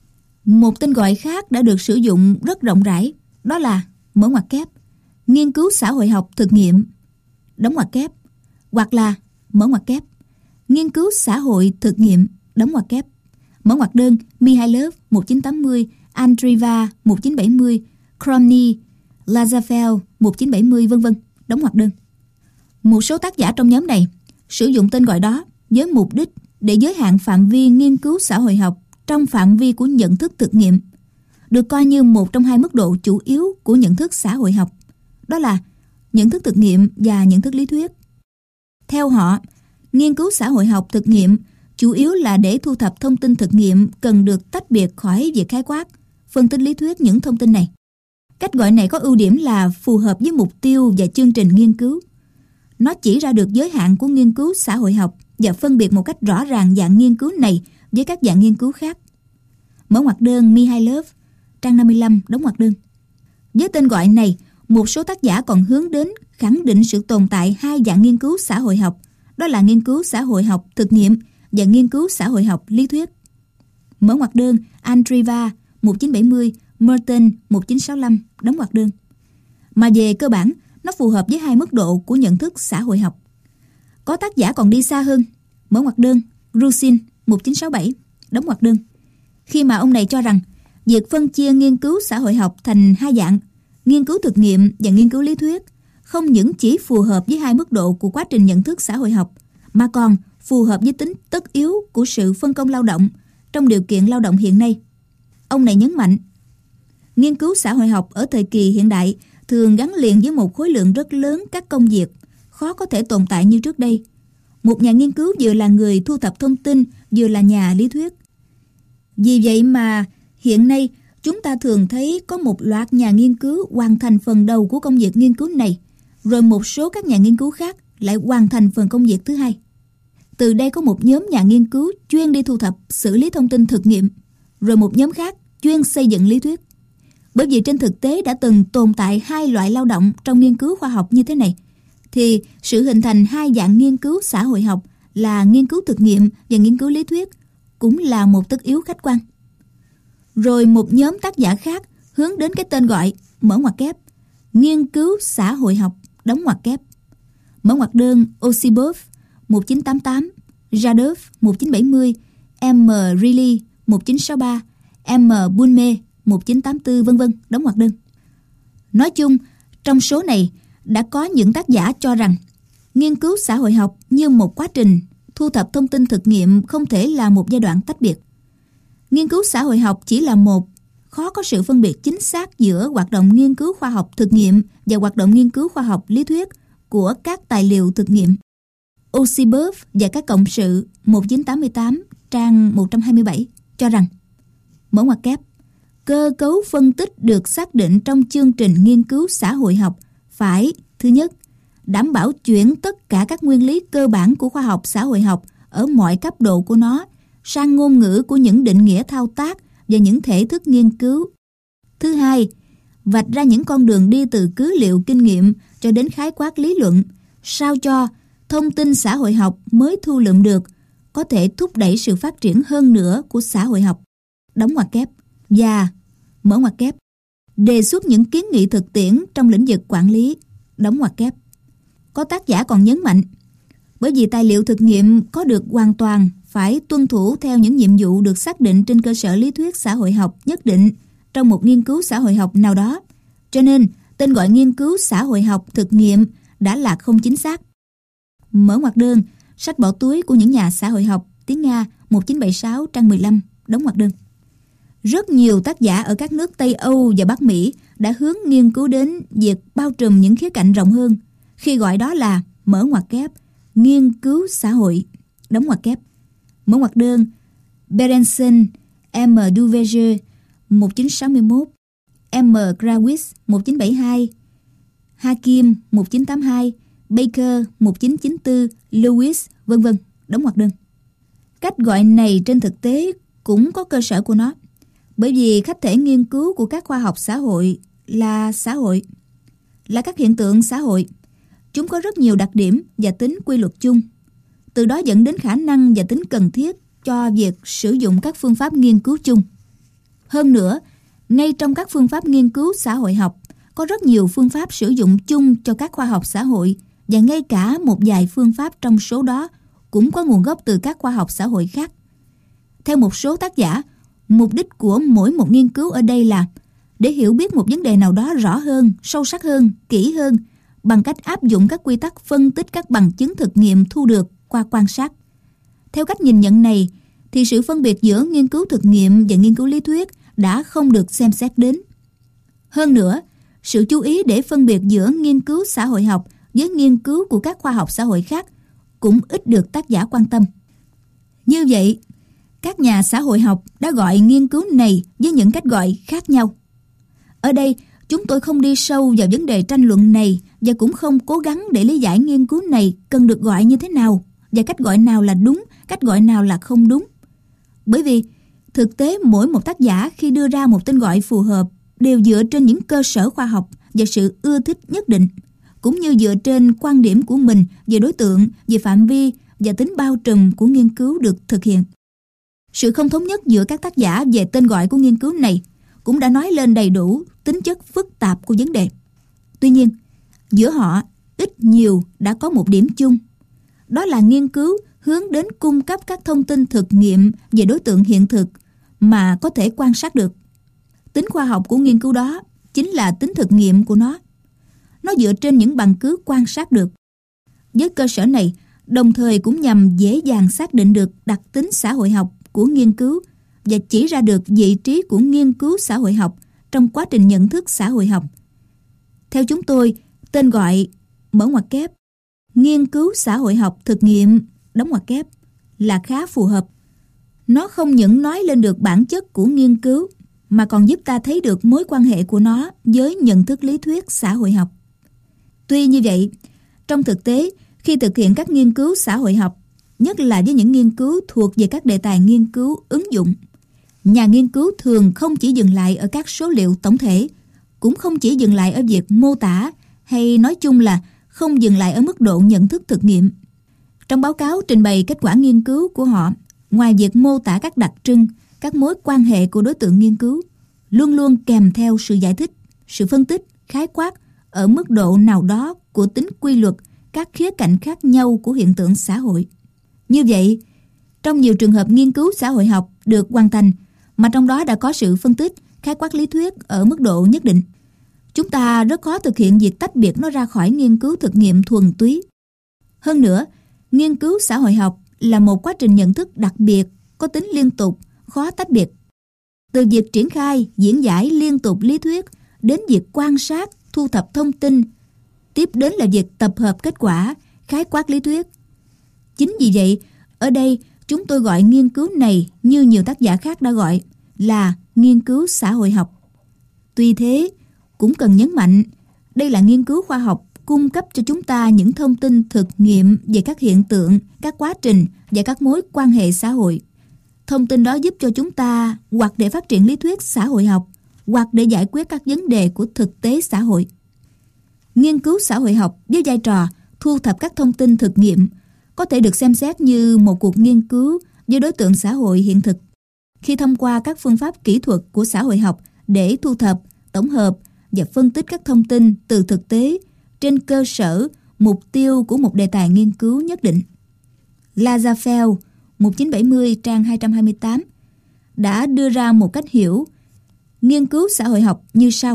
Một tên gọi khác đã được sử dụng rất rộng rãi, đó là mở ngoặc kép, nghiên cứu xã hội học thực nghiệm, đóng ngoặc kép, hoặc là mở ngoặc kép, nghiên cứu xã hội thực nghiệm, đóng ngoặc kép. Mở ngoặc đơn Mihailov 1980, Andreeva 1970, Kromny, Lazarfeld 1970 v.v. đóng ngoặc đơn. Một số tác giả trong nhóm này sử dụng tên gọi đó với mục đích để giới hạn phạm vi nghiên cứu xã hội học trong phạm vi của nhận thức thực nghiệm, được coi như một trong hai mức độ chủ yếu của nhận thức xã hội học, đó là nhận thức thực nghiệm và nhận thức lý thuyết. Theo họ, nghiên cứu xã hội học thực nghiệm chủ yếu là để thu thập thông tin thực nghiệm cần được tách biệt khỏi việc khái quát, phân tích lý thuyết những thông tin này. Cách gọi này có ưu điểm là phù hợp với mục tiêu và chương trình nghiên cứu. Nó chỉ ra được giới hạn của nghiên cứu xã hội học và phân biệt một cách rõ ràng dạng nghiên cứu này với các dạng nghiên cứu khác. Mở ngoặc đơn Mihailov, trang 55, đóng ngoặc đơn. Với tên gọi này, một số tác giả còn hướng đến khẳng định sự tồn tại hai dạng nghiên cứu xã hội học, đó là nghiên cứu xã hội học thực nghiệm và nghiên cứu xã hội học lý thuyết. Mở ngoặc đơn Andreeva 1970, Merton 1965, đóng ngoặc đơn. Mà về cơ bản, nó phù hợp với hai mức độ của nhận thức xã hội học. Có tác giả còn đi xa hơn. Mở ngoặc đơn Rusin 1967, đóng ngoặc đơn. Khi mà ông này cho rằng việc phân chia nghiên cứu xã hội học thành hai dạng, nghiên cứu thực nghiệm và nghiên cứu lý thuyết, không những chỉ phù hợp với hai mức độ của quá trình nhận thức xã hội học, mà còn phù hợp với tính tất yếu của sự phân công lao động trong điều kiện lao động hiện nay. Ông này nhấn mạnh, nghiên cứu xã hội học ở thời kỳ hiện đại thường gắn liền với một khối lượng rất lớn các công việc, khó có thể tồn tại như trước đây. Một nhà nghiên cứu vừa là người thu thập thông tin, vừa là nhà lý thuyết. Vì vậy mà hiện nay chúng ta thường thấy có một loạt nhà nghiên cứu hoàn thành phần đầu của công việc nghiên cứu này, rồi một số các nhà nghiên cứu khác lại hoàn thành phần công việc thứ hai. Từ đây có một nhóm nhà nghiên cứu chuyên đi thu thập, xử lý thông tin thực nghiệm, rồi một nhóm khác chuyên xây dựng lý thuyết. Bởi vì trên thực tế đã từng tồn tại hai loại lao động trong nghiên cứu khoa học như thế này, thì sự hình thành hai dạng nghiên cứu xã hội học là nghiên cứu thực nghiệm và nghiên cứu lý thuyết cũng là một tất yếu khách quan. Rồi một nhóm tác giả khác hướng đến cái tên gọi mở ngoặc kép nghiên cứu xã hội học đóng ngoặc kép. Mở ngoặc đơn Osipov 1988, Radov 1970, M. Reilly 1963, M. Bulme 1984 vân vân đóng ngoặc đơn. Nói chung, trong số này đã có những tác giả cho rằng nghiên cứu xã hội học như một quá trình thu thập thông tin thực nghiệm không thể là một giai đoạn tách biệt. Nghiên cứu xã hội học chỉ là một, khó có sự phân biệt chính xác giữa hoạt động nghiên cứu khoa học thực nghiệm và hoạt động nghiên cứu khoa học lý thuyết của các tài liệu thực nghiệm. Osipov và các cộng sự 1988 trang 127 cho rằng, mở ngoặc kép, cơ cấu phân tích được xác định trong chương trình nghiên cứu xã hội học phải, thứ nhất, đảm bảo chuyển tất cả các nguyên lý cơ bản của khoa học xã hội học ở mọi cấp độ của nó sang ngôn ngữ của những định nghĩa thao tác và những thể thức nghiên cứu. Thứ hai, vạch ra những con đường đi từ cứ liệu kinh nghiệm cho đến khái quát lý luận, sao cho thông tin xã hội học mới thu lượm được có thể thúc đẩy sự phát triển hơn nữa của xã hội học. Đóng ngoặc kép. Và mở ngoặc kép, đề xuất những kiến nghị thực tiễn trong lĩnh vực quản lý. Đóng ngoặc kép. Có tác giả còn nhấn mạnh, bởi vì tài liệu thực nghiệm có được hoàn toàn phải tuân thủ theo những nhiệm vụ được xác định trên cơ sở lý thuyết xã hội học nhất định trong một nghiên cứu xã hội học nào đó, cho nên tên gọi nghiên cứu xã hội học thực nghiệm đã là không chính xác. Mở ngoặc đơn, sách bỏ túi của những nhà xã hội học, tiếng Nga 1976 trang 15, đóng ngoặc đơn. Rất nhiều tác giả ở các nước Tây Âu và Bắc Mỹ đã hướng nghiên cứu đến việc bao trùm những khía cạnh rộng hơn, khi gọi đó là mở ngoặc kép nghiên cứu xã hội, đóng ngoặc kép. Mở ngoặc đơn Berenson, M. Duverger 1961, M. Grawitz 1972, Hakim 1982, Baker 1994, Lewis vân vân đóng ngoặc đơn. Cách gọi này trên thực tế cũng có cơ sở của nó, bởi vì khách thể nghiên cứu của các khoa học xã hội là các hiện tượng xã hội. Chúng có rất nhiều đặc điểm và tính quy luật chung, từ đó dẫn đến khả năng và tính cần thiết cho việc sử dụng các phương pháp nghiên cứu chung. Hơn nữa, ngay trong các phương pháp nghiên cứu xã hội học, có rất nhiều phương pháp sử dụng chung cho các khoa học xã hội, và ngay cả một vài phương pháp trong số đó cũng có nguồn gốc từ các khoa học xã hội khác. Theo một số tác giả, mục đích của mỗi một nghiên cứu ở đây là để hiểu biết một vấn đề nào đó rõ hơn, sâu sắc hơn, kỹ hơn, bằng cách áp dụng các quy tắc phân tích các bằng chứng thực nghiệm thu được qua quan sát. Theo cách nhìn nhận này, thì sự phân biệt giữa nghiên cứu thực nghiệm và nghiên cứu lý thuyết đã không được xem xét đến. Hơn nữa, sự chú ý để phân biệt giữa nghiên cứu xã hội học với nghiên cứu của các khoa học xã hội khác cũng ít được tác giả quan tâm. Như vậy, các nhà xã hội học đã gọi nghiên cứu này với những cách gọi khác nhau. Ở đây, chúng tôi không đi sâu vào vấn đề tranh luận này và cũng không cố gắng để lý giải nghiên cứu này cần được gọi như thế nào và cách gọi nào là đúng, cách gọi nào là không đúng. Bởi vì thực tế mỗi một tác giả khi đưa ra một tên gọi phù hợp đều dựa trên những cơ sở khoa học và sự ưa thích nhất định, cũng như dựa trên quan điểm của mình về đối tượng, về phạm vi và tính bao trùm của nghiên cứu được thực hiện. Sự không thống nhất giữa các tác giả về tên gọi của nghiên cứu này cũng đã nói lên đầy đủ tính chất phức tạp của vấn đề. Tuy nhiên, giữa họ ít nhiều đã có một điểm chung, đó là nghiên cứu hướng đến cung cấp các thông tin thực nghiệm về đối tượng hiện thực mà có thể quan sát được. Tính khoa học của nghiên cứu đó chính là tính thực nghiệm của nó. Nó dựa trên những bằng cứ quan sát được. Với cơ sở này, đồng thời cũng nhằm dễ dàng xác định được đặc tính xã hội học của nghiên cứu và chỉ ra được vị trí của nghiên cứu xã hội học trong quá trình nhận thức xã hội học. Theo chúng tôi, tên gọi mở ngoặc kép nghiên cứu xã hội học thực nghiệm đóng ngoặc kép là khá phù hợp. Nó không những nói lên được bản chất của nghiên cứu mà còn giúp ta thấy được mối quan hệ của nó với nhận thức lý thuyết xã hội học. Tuy như vậy, trong thực tế, khi thực hiện các nghiên cứu xã hội học, nhất là với những nghiên cứu thuộc về các đề tài nghiên cứu ứng dụng, nhà nghiên cứu thường không chỉ dừng lại ở các số liệu tổng thể, cũng không chỉ dừng lại ở việc mô tả, hay nói chung là không dừng lại ở mức độ nhận thức thực nghiệm. Trong báo cáo trình bày kết quả nghiên cứu của họ, ngoài việc mô tả các đặc trưng, các mối quan hệ của đối tượng nghiên cứu, luôn luôn kèm theo sự giải thích, sự phân tích, khái quát ở mức độ nào đó của tính quy luật, các khía cạnh khác nhau của hiện tượng xã hội. Như vậy, trong nhiều trường hợp nghiên cứu xã hội học được hoàn thành, mà trong đó đã có sự phân tích, khái quát lý thuyết ở mức độ nhất định, chúng ta rất khó thực hiện việc tách biệt nó ra khỏi nghiên cứu thực nghiệm thuần túy. Hơn nữa, nghiên cứu xã hội học là một quá trình nhận thức đặc biệt, có tính liên tục, khó tách biệt. Từ việc triển khai, diễn giải liên tục lý thuyết, đến việc quan sát, thu thập thông tin, tiếp đến là việc tập hợp kết quả, khái quát lý thuyết. Chính vì vậy, ở đây chúng tôi gọi nghiên cứu này như nhiều tác giả khác đã gọi là nghiên cứu xã hội học. Tuy thế, cũng cần nhấn mạnh, đây là nghiên cứu khoa học cung cấp cho chúng ta những thông tin thực nghiệm về các hiện tượng, các quá trình và các mối quan hệ xã hội. Thông tin đó giúp cho chúng ta hoặc để phát triển lý thuyết xã hội học, hoặc để giải quyết các vấn đề của thực tế xã hội. Nghiên cứu xã hội học với vai trò thu thập các thông tin thực nghiệm có thể được xem xét như một cuộc nghiên cứu với đối tượng xã hội hiện thực. Khi thông qua các phương pháp kỹ thuật của xã hội học để thu thập, tổng hợp và phân tích các thông tin từ thực tế trên cơ sở mục tiêu của một đề tài nghiên cứu nhất định. Lazarsfeld 1970 trang 228 đã đưa ra một cách hiểu nghiên cứu xã hội học như sau.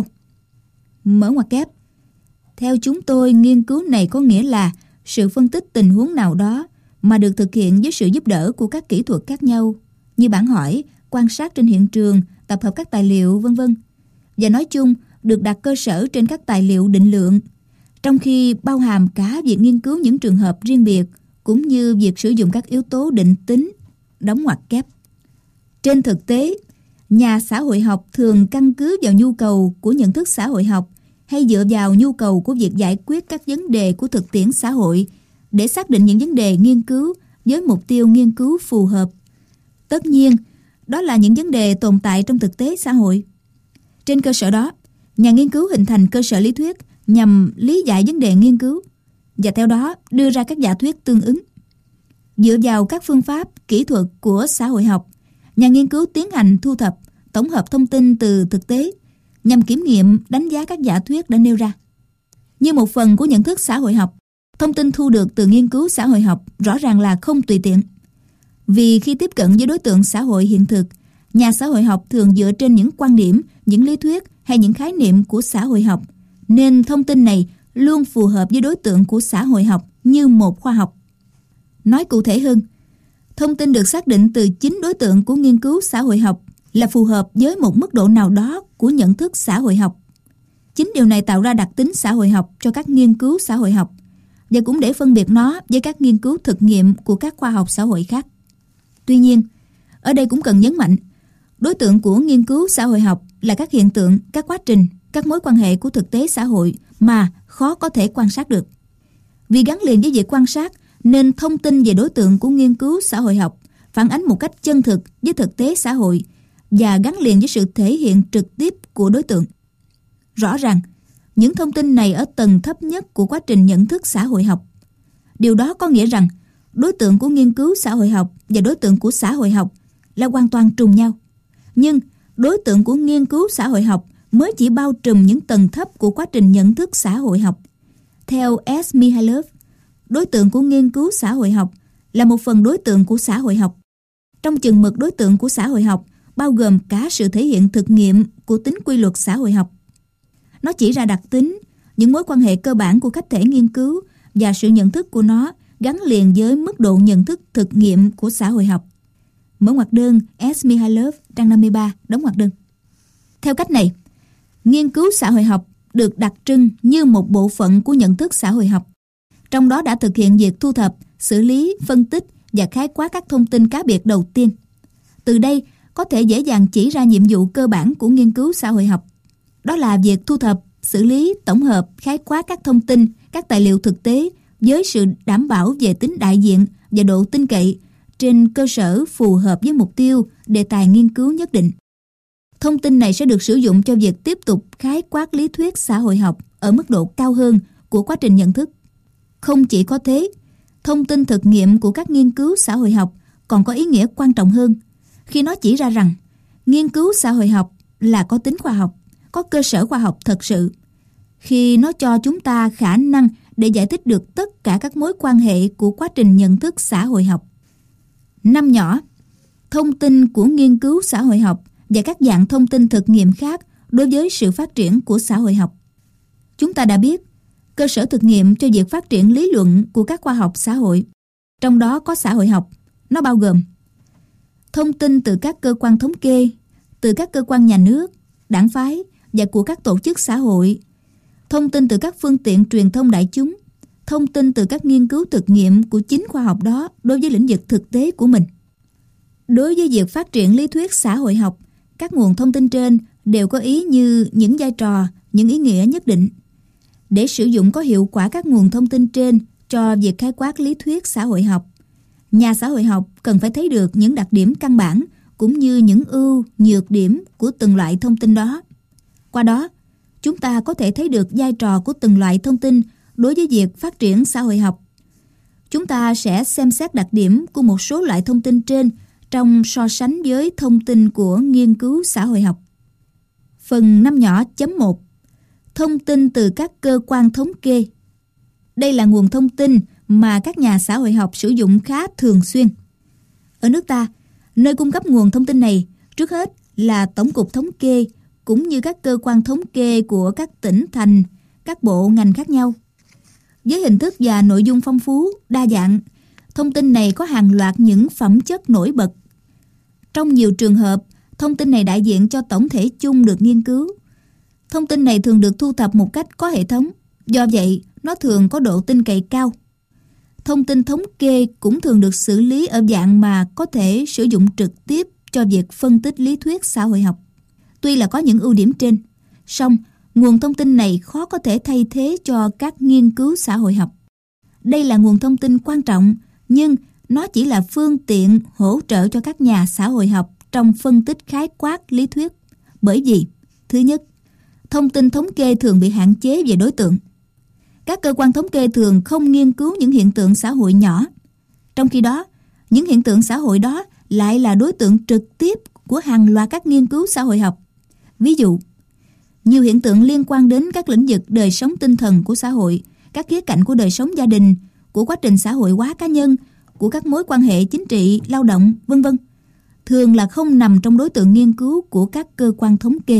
Mở ngoặc kép. Theo chúng tôi, nghiên cứu này có nghĩa là sự phân tích tình huống nào đó mà được thực hiện với sự giúp đỡ của các kỹ thuật khác nhau, như bản hỏi, quan sát trên hiện trường, tập hợp các tài liệu, v.v. Và nói chung, được đặt cơ sở trên các tài liệu định lượng, trong khi bao hàm cả việc nghiên cứu những trường hợp riêng biệt, cũng như việc sử dụng các yếu tố định tính, đóng ngoặc kép. Trên thực tế, nhà xã hội học thường căn cứ vào nhu cầu của nhận thức xã hội học hay dựa vào nhu cầu của việc giải quyết các vấn đề của thực tiễn xã hội để xác định những vấn đề nghiên cứu với mục tiêu nghiên cứu phù hợp. Tất nhiên, đó là những vấn đề tồn tại trong thực tế xã hội. Trên cơ sở đó, nhà nghiên cứu hình thành cơ sở lý thuyết nhằm lý giải vấn đề nghiên cứu và theo đó đưa ra các giả thuyết tương ứng. Dựa vào các phương pháp, kỹ thuật của xã hội học, nhà nghiên cứu tiến hành thu thập, tổng hợp thông tin từ thực tế nhằm kiểm nghiệm, đánh giá các giả thuyết đã nêu ra. Như một phần của nhận thức xã hội học, thông tin thu được từ nghiên cứu xã hội học rõ ràng là không tùy tiện. Vì khi tiếp cận với đối tượng xã hội hiện thực, nhà xã hội học thường dựa trên những quan điểm, những lý thuyết hay những khái niệm của xã hội học, nên thông tin này luôn phù hợp với đối tượng của xã hội học như một khoa học. Nói cụ thể hơn, thông tin được xác định từ chính đối tượng của nghiên cứu xã hội học là phù hợp với một mức độ nào đó của nhận thức xã hội học. Chính điều này tạo ra đặc tính xã hội học cho các nghiên cứu xã hội học và cũng để phân biệt nó với các nghiên cứu thực nghiệm của các khoa học xã hội khác. Tuy nhiên, ở đây cũng cần nhấn mạnh, đối tượng của nghiên cứu xã hội học là các hiện tượng, các quá trình, các mối quan hệ của thực tế xã hội mà khó có thể quan sát được. Vì gắn liền với việc quan sát, nên thông tin về đối tượng của nghiên cứu xã hội học phản ánh một cách chân thực với thực tế xã hội và gắn liền với sự thể hiện trực tiếp của đối tượng. Rõ ràng, những thông tin này ở tầng thấp nhất của quá trình nhận thức xã hội học. Điều đó có nghĩa rằng đối tượng của nghiên cứu xã hội học và đối tượng của xã hội học là hoàn toàn trùng nhau. Nhưng đối tượng của nghiên cứu xã hội học mới chỉ bao trùm những tầng thấp của quá trình nhận thức xã hội học. Theo S. Mihailov, đối tượng của nghiên cứu xã hội học là một phần đối tượng của xã hội học. Trong chừng mực đối tượng của xã hội học bao gồm cả sự thể hiện thực nghiệm của tính quy luật xã hội học. Nó chỉ ra đặc tính, những mối quan hệ cơ bản của khách thể nghiên cứu và sự nhận thức của nó gắn liền với mức độ nhận thức thực nghiệm của xã hội học. Mở ngoặc đơn S. Mihailov, trang 53, đóng ngoặc đơn. Theo cách này, nghiên cứu xã hội học được đặc trưng như một bộ phận của nhận thức xã hội học. Trong đó đã thực hiện việc thu thập, xử lý, phân tích và khái quát các thông tin cá biệt đầu tiên. Từ đây có thể dễ dàng chỉ ra nhiệm vụ cơ bản của nghiên cứu xã hội học. Đó là việc thu thập, xử lý, tổng hợp, khái quát các thông tin, các tài liệu thực tế với sự đảm bảo về tính đại diện và độ tin cậy trên cơ sở phù hợp với mục tiêu, đề tài nghiên cứu nhất định. Thông tin này sẽ được sử dụng cho việc tiếp tục khái quát lý thuyết xã hội học ở mức độ cao hơn của quá trình nhận thức. Không chỉ có thế, thông tin thực nghiệm của các nghiên cứu xã hội học còn có ý nghĩa quan trọng hơn khi nó chỉ ra rằng nghiên cứu xã hội học là có tính khoa học, có cơ sở khoa học thật sự, khi nó cho chúng ta khả năng để giải thích được tất cả các mối quan hệ của quá trình nhận thức xã hội học. 5 nhỏ, thông tin của nghiên cứu xã hội học và các dạng thông tin thực nghiệm khác đối với sự phát triển của xã hội học. Chúng ta đã biết, cơ sở thực nghiệm cho việc phát triển lý luận của các khoa học xã hội, trong đó có xã hội học. Nó bao gồm thông tin từ các cơ quan thống kê, từ các cơ quan nhà nước, đảng phái và của các tổ chức xã hội, thông tin từ các phương tiện truyền thông đại chúng, thông tin từ các nghiên cứu thực nghiệm của chính khoa học đó đối với lĩnh vực thực tế của mình. Đối với việc phát triển lý thuyết xã hội học, các nguồn thông tin trên đều có ý như những vai trò, những ý nghĩa nhất định. Để sử dụng có hiệu quả các nguồn thông tin trên cho việc khái quát lý thuyết xã hội học, nhà xã hội học cần phải thấy được những đặc điểm căn bản cũng như những ưu, nhược điểm của từng loại thông tin đó. Qua đó, chúng ta có thể thấy được vai trò của từng loại thông tin đối với việc phát triển xã hội học. Chúng ta sẽ xem xét đặc điểm của một số loại thông tin trên trong so sánh với thông tin của nghiên cứu xã hội học. Phần 5 nhỏ chấm 1. Thông tin từ các cơ quan thống kê. Đây là nguồn thông tin mà các nhà xã hội học sử dụng khá thường xuyên. Ở nước ta, nơi cung cấp nguồn thông tin này trước hết là Tổng cục Thống kê, cũng như các cơ quan thống kê của các tỉnh thành, các bộ ngành khác nhau. Với hình thức và nội dung phong phú, đa dạng, thông tin này có hàng loạt những phẩm chất nổi bật. Trong nhiều trường hợp, thông tin này đại diện cho tổng thể chung được nghiên cứu. Thông tin này thường được thu thập một cách có hệ thống, do vậy nó thường có độ tin cậy cao. Thông tin thống kê cũng thường được xử lý ở dạng mà có thể sử dụng trực tiếp cho việc phân tích lý thuyết xã hội học. Tuy là có những ưu điểm trên, song nguồn thông tin này khó có thể thay thế cho các nghiên cứu xã hội học. Đây là nguồn thông tin quan trọng, nhưng nó chỉ là phương tiện hỗ trợ cho các nhà xã hội học trong phân tích khái quát lý thuyết. Bởi vì, thứ nhất, thông tin thống kê thường bị hạn chế về đối tượng. Các cơ quan thống kê thường không nghiên cứu những hiện tượng xã hội nhỏ. Trong khi đó, những hiện tượng xã hội đó lại là đối tượng trực tiếp của hàng loạt các nghiên cứu xã hội học. Ví dụ, nhiều hiện tượng liên quan đến các lĩnh vực đời sống tinh thần của xã hội, các khía cạnh của đời sống gia đình, của quá trình xã hội hóa cá nhân, của các mối quan hệ chính trị, lao động, v.v. thường là không nằm trong đối tượng nghiên cứu của các cơ quan thống kê.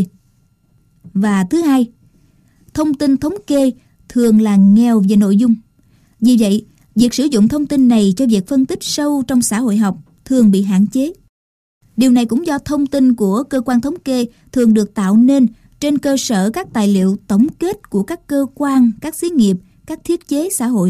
Và thứ hai, thông tin thống kê thường là nghèo về nội dung. Vì vậy, việc sử dụng thông tin này cho việc phân tích sâu trong xã hội học thường bị hạn chế. Điều này cũng do thông tin của cơ quan thống kê thường được tạo nên trên cơ sở các tài liệu tổng kết của các cơ quan, các xí nghiệp, các thiết chế xã hội.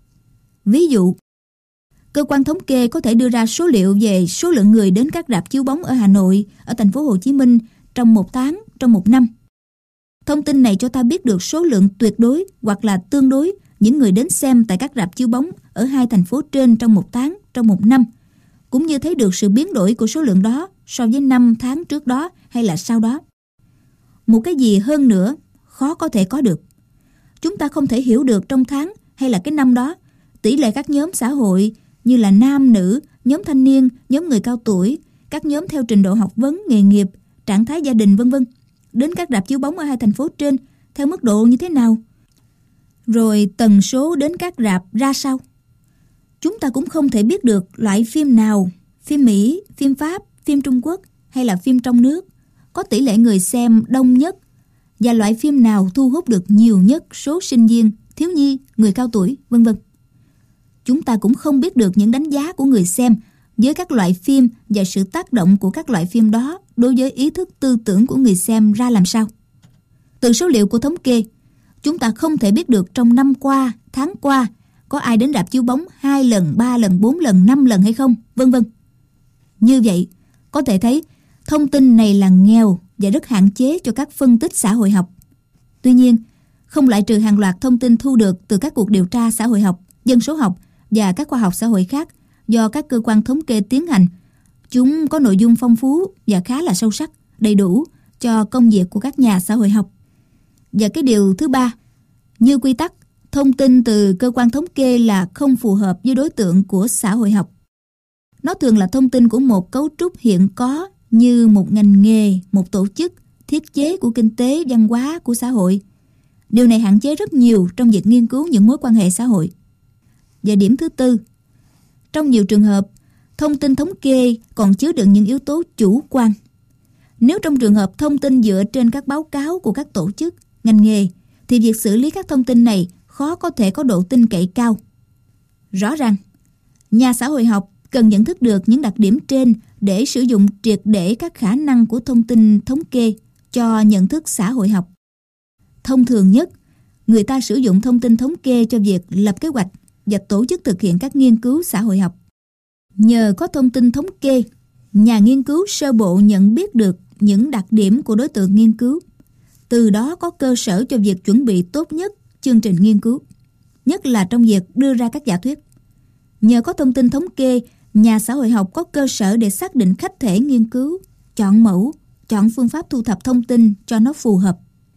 Ví dụ, cơ quan thống kê có thể đưa ra số liệu về số lượng người đến các rạp chiếu bóng ở Hà Nội, ở thành phố Hồ Chí Minh trong một tháng, trong một năm. Thông tin này cho ta biết được số lượng tuyệt đối hoặc là tương đối những người đến xem tại các rạp chiếu bóng ở hai thành phố trên trong một tháng, trong một năm, cũng như thấy được sự biến đổi của số lượng đó so với 5 tháng trước đó hay là sau đó. Một cái gì hơn nữa khó có thể có được. Chúng ta không thể hiểu được trong tháng hay là cái năm đó tỷ lệ các nhóm xã hội như là nam, nữ, nhóm thanh niên, nhóm người cao tuổi, các nhóm theo trình độ học vấn, nghề nghiệp, trạng thái gia đình v.v. đến các rạp chiếu bóng ở hai thành phố trên theo mức độ như thế nào, rồi tần số đến các rạp ra sao. Chúng ta cũng không thể biết được loại phim nào, phim Mỹ, phim Pháp, phim Trung Quốc hay là phim trong nước có tỷ lệ người xem đông nhất và loại phim nào thu hút được nhiều nhất số sinh viên, thiếu nhi, người cao tuổi, vân vân. Chúng ta cũng không biết được những đánh giá của người xem với các loại phim và sự tác động của các loại phim đó đối với ý thức tư tưởng của người xem ra làm sao. Từ số liệu của thống kê, chúng ta không thể biết được trong năm qua, tháng qua có ai đến rạp chiếu bóng 2 lần, 3 lần, 4 lần, 5 lần hay không, vân vân. Như vậy, có thể thấy thông tin này là nghèo và rất hạn chế cho các phân tích xã hội học. Tuy nhiên, không loại trừ hàng loạt thông tin thu được từ các cuộc điều tra xã hội học, dân số học và các khoa học xã hội khác do các cơ quan thống kê tiến hành. Chúng có nội dung phong phú và khá là sâu sắc, đầy đủ cho công việc của các nhà xã hội học. Và cái điều thứ ba, như quy tắc, thông tin từ cơ quan thống kê là không phù hợp với đối tượng của xã hội học. Nó thường là thông tin của một cấu trúc hiện có như một ngành nghề, một tổ chức, thiết chế của kinh tế, văn hóa của xã hội. Điều này hạn chế rất nhiều trong việc nghiên cứu những mối quan hệ xã hội. Và điểm thứ tư, trong nhiều trường hợp, thông tin thống kê còn chứa đựng những yếu tố chủ quan. Nếu trong trường hợp thông tin dựa trên các báo cáo của các tổ chức, ngành nghề, thì việc xử lý các thông tin này khó có thể có độ tin cậy cao. Rõ ràng, nhà xã hội học cần nhận thức được những đặc điểm trên để sử dụng triệt để các khả năng của thông tin thống kê cho nhận thức xã hội học. Thông thường nhất, người ta sử dụng thông tin thống kê cho việc lập kế hoạch và tổ chức thực hiện các nghiên cứu xã hội học. Nhờ có thông tin thống kê, nhà nghiên cứu sơ bộ nhận biết được những đặc điểm của đối tượng nghiên cứu. Từ đó có cơ sở cho việc chuẩn bị tốt nhất chương trình nghiên cứu, nhất là trong việc đưa ra các giả thuyết. Nhờ có thông tin thống kê, nhà xã hội học có cơ sở để xác định khách thể nghiên cứu, chọn mẫu, chọn phương pháp thu thập thông tin cho nó phù hợp.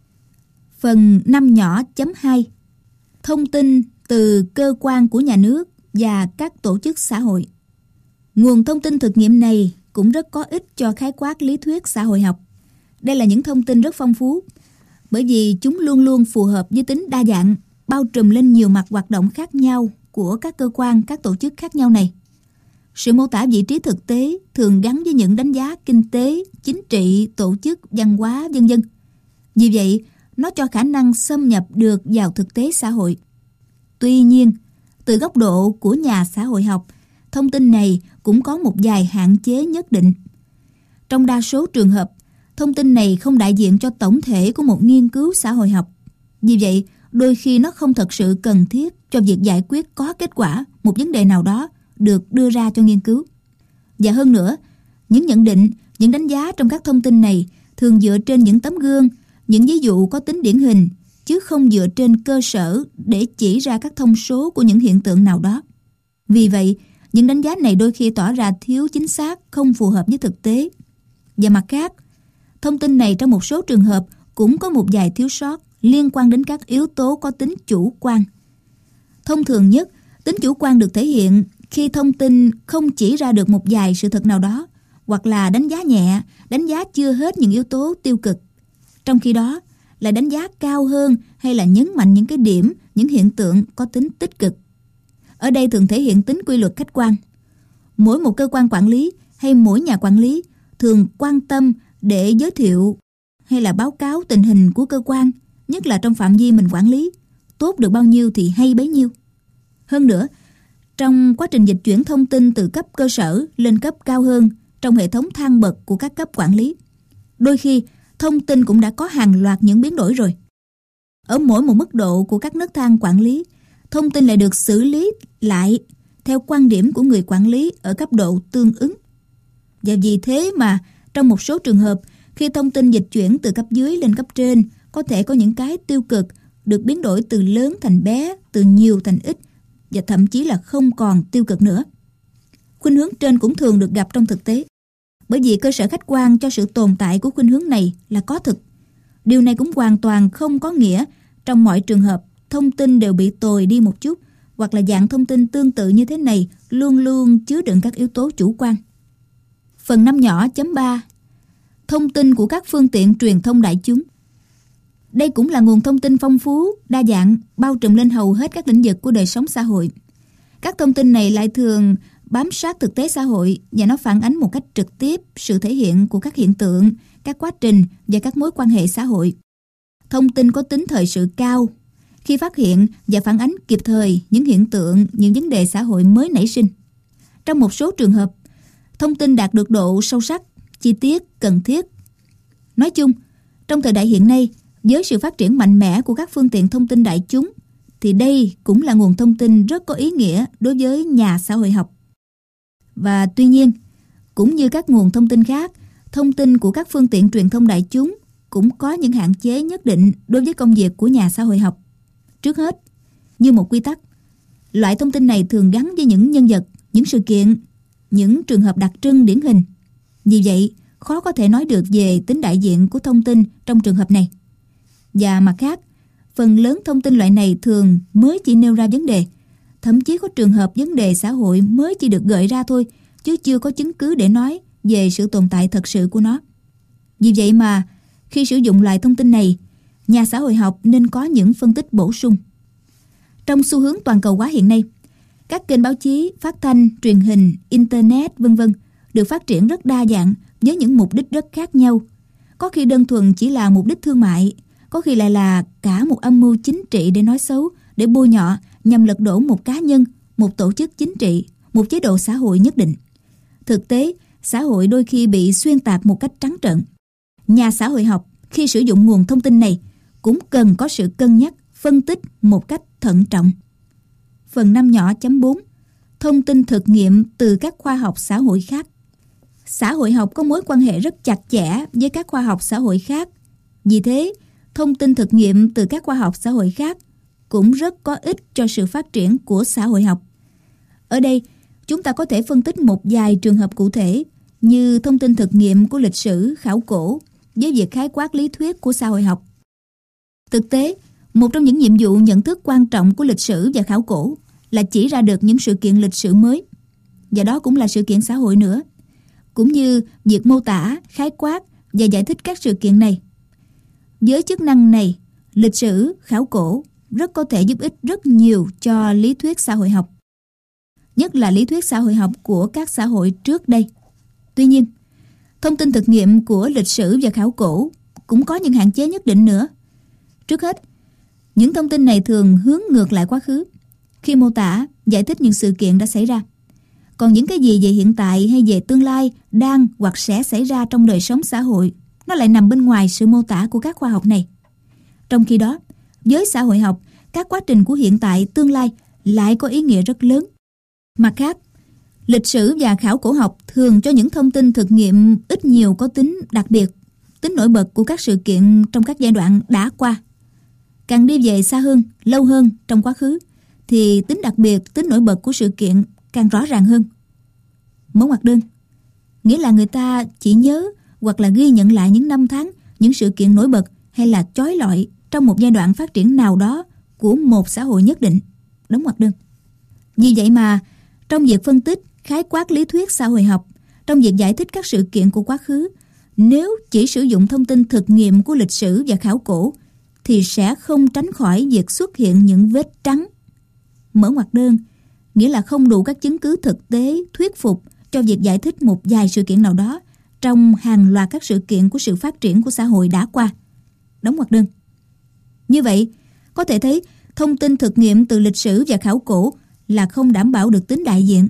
Phần 5 nhỏ chấm 2. Thông tin từ cơ quan của nhà nước và các tổ chức xã hội. Nguồn thông tin thực nghiệm này cũng rất có ích cho khái quát lý thuyết xã hội học. Đây là những thông tin rất phong phú, bởi vì chúng luôn luôn phù hợp với tính đa dạng, bao trùm lên nhiều mặt hoạt động khác nhau của các cơ quan, các tổ chức khác nhau này. Sự mô tả vị trí thực tế thường gắn với những đánh giá kinh tế, chính trị, tổ chức, văn hóa, vân vân. Vì vậy, nó cho khả năng xâm nhập được vào thực tế xã hội. Tuy nhiên, từ góc độ của nhà xã hội học, thông tin này cũng có một vài hạn chế nhất định. Trong đa số trường hợp, thông tin này không đại diện cho tổng thể của một nghiên cứu xã hội học. Vì vậy, đôi khi nó không thật sự cần thiết cho việc giải quyết có kết quả một vấn đề nào đó được đưa ra cho nghiên cứu. Và hơn nữa, những nhận định, những đánh giá trong các thông tin này thường dựa trên những tấm gương, những ví dụ có tính điển hình, chứ không dựa trên cơ sở để chỉ ra các thông số của những hiện tượng nào đó. Vì vậy, những đánh giá này đôi khi tỏ ra thiếu chính xác, không phù hợp với thực tế. Và mặt khác, thông tin này trong một số trường hợp cũng có một vài thiếu sót liên quan đến các yếu tố có tính chủ quan. Thông thường nhất, tính chủ quan được thể hiện khi thông tin không chỉ ra được một vài sự thật nào đó, hoặc là đánh giá nhẹ, đánh giá chưa hết những yếu tố tiêu cực. Trong khi đó, lại đánh giá cao hơn hay là nhấn mạnh những cái điểm, những hiện tượng có tính tích cực. Ở đây thường thể hiện tính quy luật khách quan. Mỗi một cơ quan quản lý hay mỗi nhà quản lý thường quan tâm để giới thiệu hay là báo cáo tình hình của cơ quan, nhất là trong phạm vi mình quản lý, tốt được bao nhiêu thì hay bấy nhiêu. Hơn nữa, trong quá trình dịch chuyển thông tin từ cấp cơ sở lên cấp cao hơn trong hệ thống thang bậc của các cấp quản lý, đôi khi thông tin cũng đã có hàng loạt những biến đổi rồi. Ở mỗi một mức độ của các nấc thang quản lý, thông tin lại được xử lý lại theo quan điểm của người quản lý ở cấp độ tương ứng. Và vì thế mà trong một số trường hợp, khi thông tin dịch chuyển từ cấp dưới lên cấp trên, có thể có những cái tiêu cực được biến đổi từ lớn thành bé, từ nhiều thành ít, và thậm chí là không còn tiêu cực nữa. Khuynh hướng trên cũng thường được gặp trong thực tế, bởi vì cơ sở khách quan cho sự tồn tại của khuynh hướng này là có thực. Điều này cũng hoàn toàn không có nghĩa trong mọi trường hợp thông tin đều bị tồi đi một chút, hoặc là dạng thông tin tương tự như thế này luôn luôn chứa đựng các yếu tố chủ quan. Phần 5 nhỏ chấm 3. Thông tin của các phương tiện truyền thông đại chúng. Đây cũng là nguồn thông tin phong phú, đa dạng, bao trùm lên hầu hết các lĩnh vực của đời sống xã hội. Các thông tin này lại thường bám sát thực tế xã hội và nó phản ánh một cách trực tiếp sự thể hiện của các hiện tượng, các quá trình và các mối quan hệ xã hội. thông tin có tính thời sự cao khi phát hiện và phản ánh kịp thời những hiện tượng, những vấn đề xã hội mới nảy sinh. Trong một số trường hợp, thông tin đạt được độ sâu sắc, chi tiết, cần thiết. Nói chung, trong thời đại hiện nay, với sự phát triển mạnh mẽ của các phương tiện thông tin đại chúng, thì đây cũng là nguồn thông tin rất có ý nghĩa đối với nhà xã hội học. Và tuy nhiên, cũng như các nguồn thông tin khác, thông tin của các phương tiện truyền thông đại chúng cũng có những hạn chế nhất định đối với công việc của nhà xã hội học. Trước hết, như một quy tắc, loại thông tin này thường gắn với những nhân vật, những sự kiện, những trường hợp đặc trưng điển hình. Vì vậy, khó có thể nói được về tính đại diện của thông tin trong trường hợp này. Và mặt khác, phần lớn thông tin loại này thường mới chỉ nêu ra vấn đề, thậm chí có trường hợp vấn đề xã hội mới chỉ được gợi ra thôi, chứ chưa có chứng cứ để nói về sự tồn tại thật sự của nó. Vì vậy mà, khi sử dụng loại thông tin này, nhà xã hội học nên có những phân tích bổ sung. Trong xu hướng toàn cầu hóa hiện nay, các kênh báo chí, phát thanh, truyền hình, internet, v.v. được phát triển rất đa dạng với những mục đích rất khác nhau. Có khi đơn thuần chỉ là mục đích thương mại, có khi lại là cả một âm mưu chính trị để nói xấu, để bôi nhọ nhằm lật đổ một cá nhân, một tổ chức chính trị, một chế độ xã hội nhất định. Thực tế, xã hội đôi khi bị xuyên tạc một cách trắng trợn. Nhà xã hội học khi sử dụng nguồn thông tin này cũng cần có sự cân nhắc, phân tích một cách thận trọng. Phần 5 nhỏ chấm 4. Thông tin thực nghiệm từ các khoa học xã hội khác. Xã hội học có mối quan hệ rất chặt chẽ với các khoa học xã hội khác. Vì thế, thông tin thực nghiệm từ các khoa học xã hội khác cũng rất có ích cho sự phát triển của xã hội học. Ở đây, chúng ta có thể phân tích một vài trường hợp cụ thể như thông tin thực nghiệm của lịch sử, khảo cổ với việc khái quát lý thuyết của xã hội học. Thực tế, một trong những nhiệm vụ nhận thức quan trọng của lịch sử và khảo cổ là chỉ ra được những sự kiện lịch sử mới, và đó cũng là sự kiện xã hội nữa, cũng như việc mô tả, khái quát và giải thích các sự kiện này. Với chức năng này, lịch sử, khảo cổ rất có thể giúp ích rất nhiều cho lý thuyết xã hội học, nhất là lý thuyết xã hội học của các xã hội trước đây. Tuy nhiên, thông tin thực nghiệm của lịch sử và khảo cổ cũng có những hạn chế nhất định nữa. Trước hết, những thông tin này thường hướng ngược lại quá khứ khi mô tả, giải thích những sự kiện đã xảy ra. Còn những cái gì về hiện tại hay về tương lai đang hoặc sẽ xảy ra trong đời sống xã hội, nó lại nằm bên ngoài sự mô tả của các khoa học này. Trong khi đó, với xã hội học, các quá trình của hiện tại, tương lai lại có ý nghĩa rất lớn. Mặt khác, lịch sử và khảo cổ học thường cho những thông tin thực nghiệm ít nhiều có tính đặc biệt, tính nổi bật của các sự kiện trong các giai đoạn đã qua. Càng đi về xa hơn, lâu hơn trong quá khứ, thì tính đặc biệt, tính nổi bật của sự kiện càng rõ ràng hơn. Mở ngoặc đơn, nghĩa là người ta chỉ nhớ hoặc là ghi nhận lại những năm tháng, những sự kiện nổi bật hay là chói lọi trong một giai đoạn phát triển nào đó của một xã hội nhất định. Đóng ngoặc đơn. Vì vậy mà, trong việc phân tích, khái quát lý thuyết xã hội học, trong việc giải thích các sự kiện của quá khứ, nếu chỉ sử dụng thông tin thực nghiệm của lịch sử và khảo cổ, thì sẽ không tránh khỏi việc xuất hiện những vết trắng. Mở ngoặc đơn, nghĩa là không đủ các chứng cứ thực tế thuyết phục cho việc giải thích một vài sự kiện nào đó trong hàng loạt các sự kiện của sự phát triển của xã hội đã qua. Đóng ngoặc đơn. Như vậy, có thể thấy thông tin thực nghiệm từ lịch sử và khảo cổ là không đảm bảo được tính đại diện.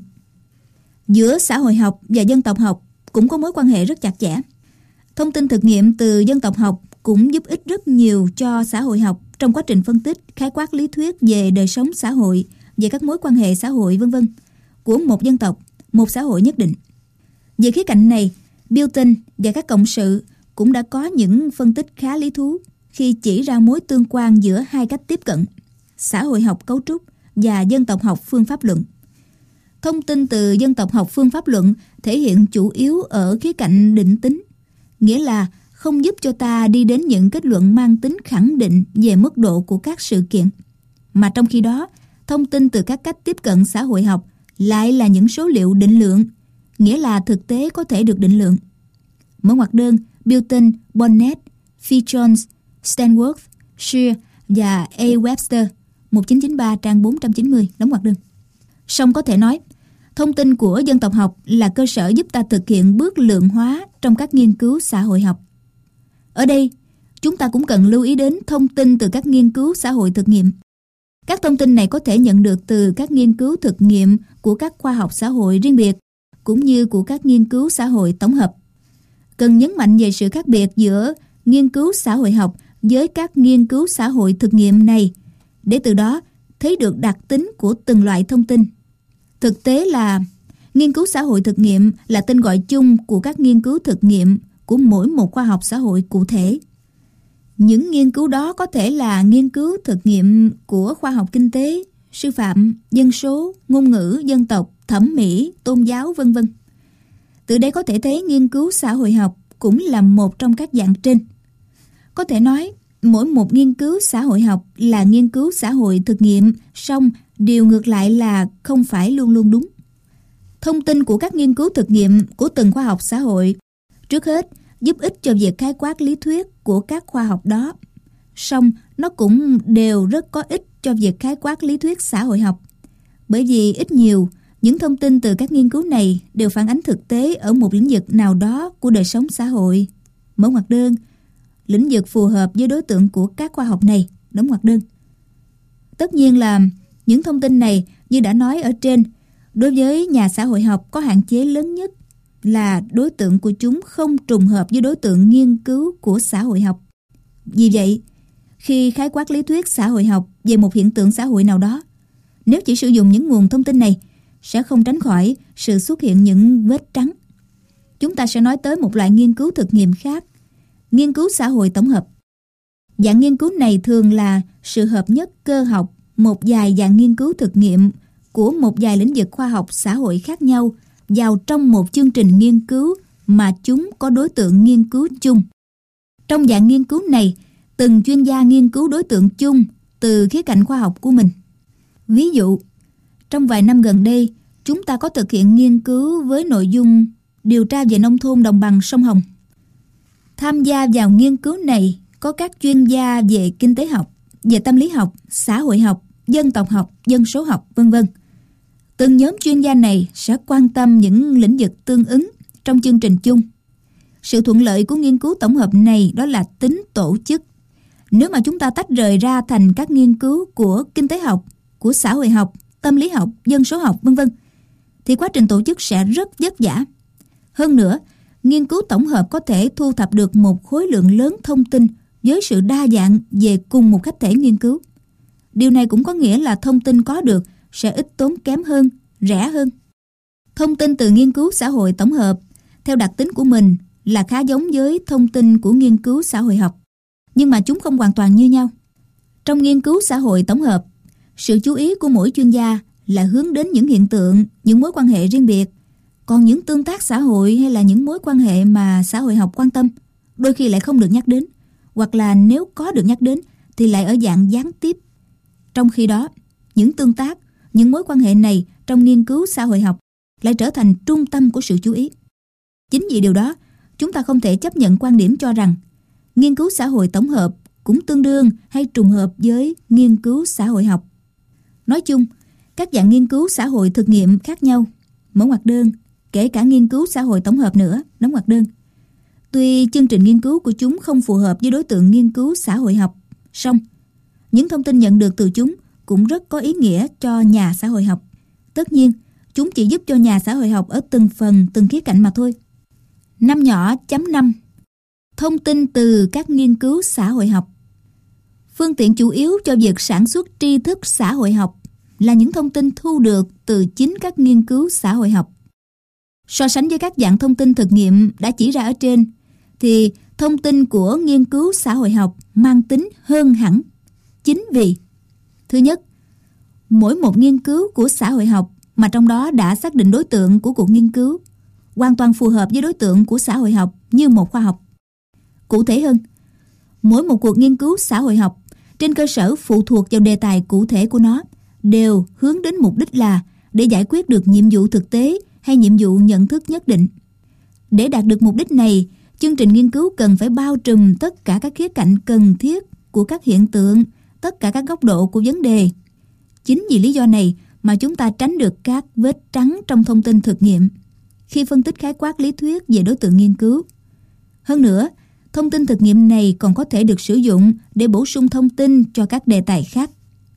Giữa xã hội học và dân tộc học cũng có mối quan hệ rất chặt chẽ. Thông tin thực nghiệm từ dân tộc học cũng giúp ích rất nhiều cho xã hội học trong quá trình phân tích, khái quát lý thuyết về đời sống xã hội, về các mối quan hệ xã hội v.v. của một dân tộc, một xã hội nhất định. Về khía cạnh này, Bilton và các cộng sự cũng đã có những phân tích khá lý thú khi chỉ ra mối tương quan giữa hai cách tiếp cận, xã hội học cấu trúc và dân tộc học phương pháp luận. Thông tin từ dân tộc học phương pháp luận thể hiện chủ yếu ở khía cạnh định tính, nghĩa là không giúp cho ta đi đến những kết luận mang tính khẳng định về mức độ của các sự kiện. Mà trong khi đó, thông tin từ các cách tiếp cận xã hội học lại là những số liệu định lượng, nghĩa là thực tế có thể được định lượng. Mở ngoặc đơn, Bilton, Bonnet, Phi Jones, Stanworth, Shear và A. Webster, 1993 trang 490, đóng ngoặc đơn. Song có thể nói, thông tin của dân tộc học là cơ sở giúp ta thực hiện bước lượng hóa trong các nghiên cứu xã hội học. Ở đây, chúng ta cũng cần lưu ý đến thông tin từ các nghiên cứu xã hội thực nghiệm. Các thông tin này có thể nhận được từ các nghiên cứu thực nghiệm của các khoa học xã hội riêng biệt, cũng như của các nghiên cứu xã hội tổng hợp. Cần nhấn mạnh về sự khác biệt giữa nghiên cứu xã hội học với các nghiên cứu xã hội thực nghiệm này, để từ đó thấy được đặc tính của từng loại thông tin. Thực tế là nghiên cứu xã hội thực nghiệm là tên gọi chung của các nghiên cứu thực nghiệm của mỗi một khoa học xã hội cụ thể. Những nghiên cứu đó có thể là nghiên cứu thực nghiệm của khoa học kinh tế, sư phạm, dân số, ngôn ngữ, dân tộc, thẩm mỹ, tôn giáo, v.v. Từ đây có thể thấy nghiên cứu xã hội học cũng là một trong các dạng trên. Có thể nói, mỗi một nghiên cứu xã hội học là nghiên cứu xã hội thực nghiệm, song điều ngược lại là không phải luôn luôn đúng. Thông tin của các nghiên cứu thực nghiệm của từng khoa học xã hội trước hết giúp ích cho việc khái quát lý thuyết của các khoa học đó, song nó cũng đều rất có ích cho việc khái quát lý thuyết xã hội học, bởi vì ít nhiều những thông tin từ các nghiên cứu này đều phản ánh thực tế ở một lĩnh vực nào đó của đời sống xã hội. Mở ngoặc đơn, lĩnh vực phù hợp với đối tượng của các khoa học này, đóng ngoặc đơn. Tất nhiên là những thông tin này, như đã nói ở trên, đối với nhà xã hội học có hạn chế lớn nhất là đối tượng của chúng không trùng hợp với đối tượng nghiên cứu của xã hội học. Vì vậy, khi khái quát lý thuyết xã hội học về một hiện tượng xã hội nào đó, nếu chỉ sử dụng những nguồn thông tin này, sẽ không tránh khỏi sự xuất hiện những vết trắng. Chúng ta sẽ nói tới một loại nghiên cứu thực nghiệm khác, nghiên cứu xã hội tổng hợp. Dạng nghiên cứu này thường là sự hợp nhất cơ học một vài dạng nghiên cứu thực nghiệm của một vài lĩnh vực khoa học xã hội khác nhau vào trong một chương trình nghiên cứu mà chúng có đối tượng nghiên cứu chung. Trong dạng nghiên cứu này, từng chuyên gia nghiên cứu đối tượng chung từ khía cạnh khoa học của mình. Ví dụ, trong vài năm gần đây, chúng ta có thực hiện nghiên cứu với nội dung điều tra về nông thôn đồng bằng sông Hồng. Tham gia vào nghiên cứu này có các chuyên gia về kinh tế học, về tâm lý học, xã hội học, dân tộc học, dân số học, v.v. Từng nhóm chuyên gia này sẽ quan tâm những lĩnh vực tương ứng trong chương trình chung. Sự thuận lợi của nghiên cứu tổng hợp này đó là tính tổ chức. Nếu mà chúng ta tách rời ra thành các nghiên cứu của kinh tế học, của xã hội học, tâm lý học, dân số học, v.v. thì quá trình tổ chức sẽ rất vất vả. Hơn nữa, nghiên cứu tổng hợp có thể thu thập được một khối lượng lớn thông tin với sự đa dạng về cùng một khách thể nghiên cứu. Điều này cũng có nghĩa là thông tin có được sẽ ít tốn kém hơn, rẻ hơn. Thông tin từ nghiên cứu xã hội tổng hợp theo đặc tính của mình là khá giống với thông tin của nghiên cứu xã hội học, nhưng mà chúng không hoàn toàn như nhau. Trong nghiên cứu xã hội tổng hợp, sự chú ý của mỗi chuyên gia là hướng đến những hiện tượng, những mối quan hệ riêng biệt. Còn những tương tác xã hội hay là những mối quan hệ mà xã hội học quan tâm, đôi khi lại không được nhắc đến, hoặc là nếu có được nhắc đến thì lại ở dạng gián tiếp. Trong khi đó, những tương tác, những mối quan hệ này trong nghiên cứu xã hội học lại trở thành trung tâm của sự chú ý. Chính vì điều đó, chúng ta không thể chấp nhận quan điểm cho rằng nghiên cứu xã hội tổng hợp cũng tương đương hay trùng hợp với nghiên cứu xã hội học. Nói chung, các dạng nghiên cứu xã hội thực nghiệm khác nhau, mở ngoặc đơn, kể cả nghiên cứu xã hội tổng hợp nữa, đóng ngoặc đơn. Tuy chương trình nghiên cứu của chúng không phù hợp với đối tượng nghiên cứu xã hội học, song những thông tin nhận được từ chúng cũng rất có ý nghĩa cho nhà xã hội học. Tất nhiên, chúng chỉ giúp cho nhà xã hội học ở từng phần, từng khía cạnh mà thôi. 5 nhỏ chấm 5. Thông tin từ các nghiên cứu xã hội học. Phương tiện chủ yếu cho việc sản xuất tri thức xã hội học là những thông tin thu được từ chính các nghiên cứu xã hội học. So sánh với các dạng thông tin thực nghiệm đã chỉ ra ở trên, thì thông tin của nghiên cứu xã hội học mang tính hơn hẳn. Chính vì, thứ nhất, mỗi một nghiên cứu của xã hội học mà trong đó đã xác định đối tượng của cuộc nghiên cứu hoàn toàn phù hợp với đối tượng của xã hội học như một khoa học. Cụ thể hơn, mỗi một cuộc nghiên cứu xã hội học trên cơ sở phụ thuộc vào đề tài cụ thể của nó đều hướng đến mục đích là để giải quyết được nhiệm vụ thực tế hay nhiệm vụ nhận thức nhất định. Để đạt được mục đích này, chương trình nghiên cứu cần phải bao trùm tất cả các khía cạnh cần thiết của các hiện tượng, tất cả các góc độ của vấn đề. Chính vì lý do này mà chúng ta tránh được các vết trắng trong thông tin thực nghiệm khi phân tích khái quát lý thuyết về đối tượng nghiên cứu. Hơn nữa, Thông tin thực nghiệm này còn có thể được sử dụng để bổ sung thông tin cho các đề tài khác.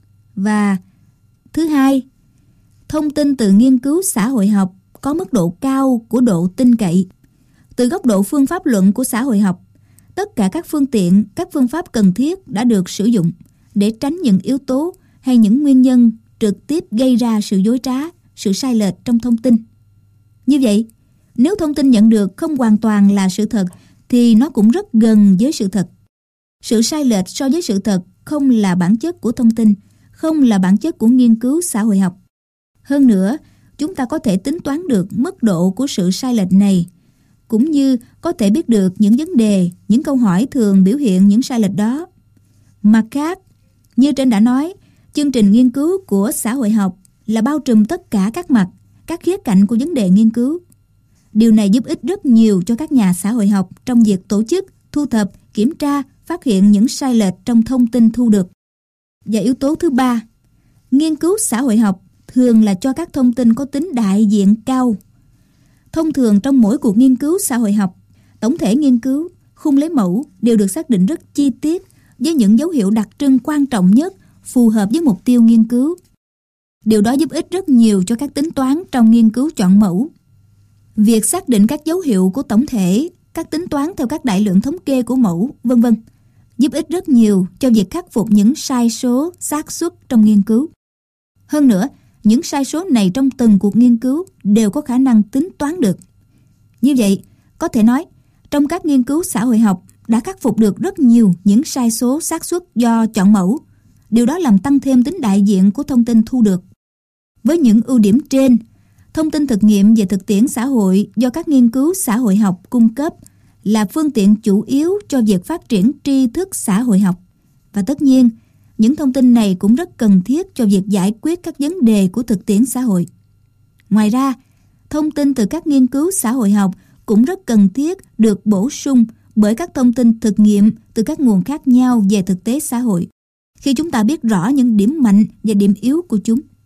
Và thứ hai, thông tin từ nghiên cứu xã hội học có mức độ cao của độ tin cậy. Từ góc độ phương pháp luận của xã hội học, tất cả các phương tiện, các phương pháp cần thiết đã được sử dụng để tránh những yếu tố hay những nguyên nhân trực tiếp gây ra sự dối trá, sự sai lệch trong thông tin. Như vậy, nếu thông tin nhận được không hoàn toàn là sự thật thì nó cũng rất gần với sự thật. Sự sai lệch so với sự thật không là bản chất của thông tin, không là bản chất của nghiên cứu xã hội học. Hơn nữa, chúng ta có thể tính toán được mức độ của sự sai lệch này, cũng như có thể biết được những vấn đề, những câu hỏi thường biểu hiện những sai lệch đó. Mặt khác, như trên đã nói, chương trình nghiên cứu của xã hội học là bao trùm tất cả các mặt, các khía cạnh của vấn đề nghiên cứu. Điều này giúp ích rất nhiều cho các nhà xã hội học trong việc tổ chức, thu thập, kiểm tra, phát hiện những sai lệch trong thông tin thu được. Và yếu tố thứ ba, nghiên cứu xã hội học thường là cho các thông tin có tính đại diện cao. Thông thường trong mỗi cuộc nghiên cứu xã hội học, tổng thể nghiên cứu, khung lấy mẫu đều được xác định rất chi tiết với những dấu hiệu đặc trưng quan trọng nhất phù hợp với mục tiêu nghiên cứu. Điều đó giúp ích rất nhiều cho các tính toán trong nghiên cứu chọn mẫu. Việc xác định các dấu hiệu của tổng thể, các tính toán theo các đại lượng thống kê của mẫu, v.v. giúp ích rất nhiều cho việc khắc phục những sai số, xác suất trong nghiên cứu. Hơn nữa, những sai số này trong từng cuộc nghiên cứu đều có khả năng tính toán được. Như vậy, có thể nói, trong các nghiên cứu xã hội học đã khắc phục được rất nhiều những sai số xác suất do chọn mẫu. Điều đó làm tăng thêm tính đại diện của thông tin thu được. Với những ưu điểm trên, thông tin thực nghiệm về thực tiễn xã hội do các nghiên cứu xã hội học cung cấp là phương tiện chủ yếu cho việc phát triển tri thức xã hội học. Và tất nhiên, những thông tin này cũng rất cần thiết cho việc giải quyết các vấn đề của thực tiễn xã hội. Ngoài ra, thông tin từ các nghiên cứu xã hội học cũng rất cần thiết được bổ sung bởi các thông tin thực nghiệm từ các nguồn khác nhau về thực tế xã hội, khi chúng ta biết rõ những điểm mạnh và điểm yếu của chúng.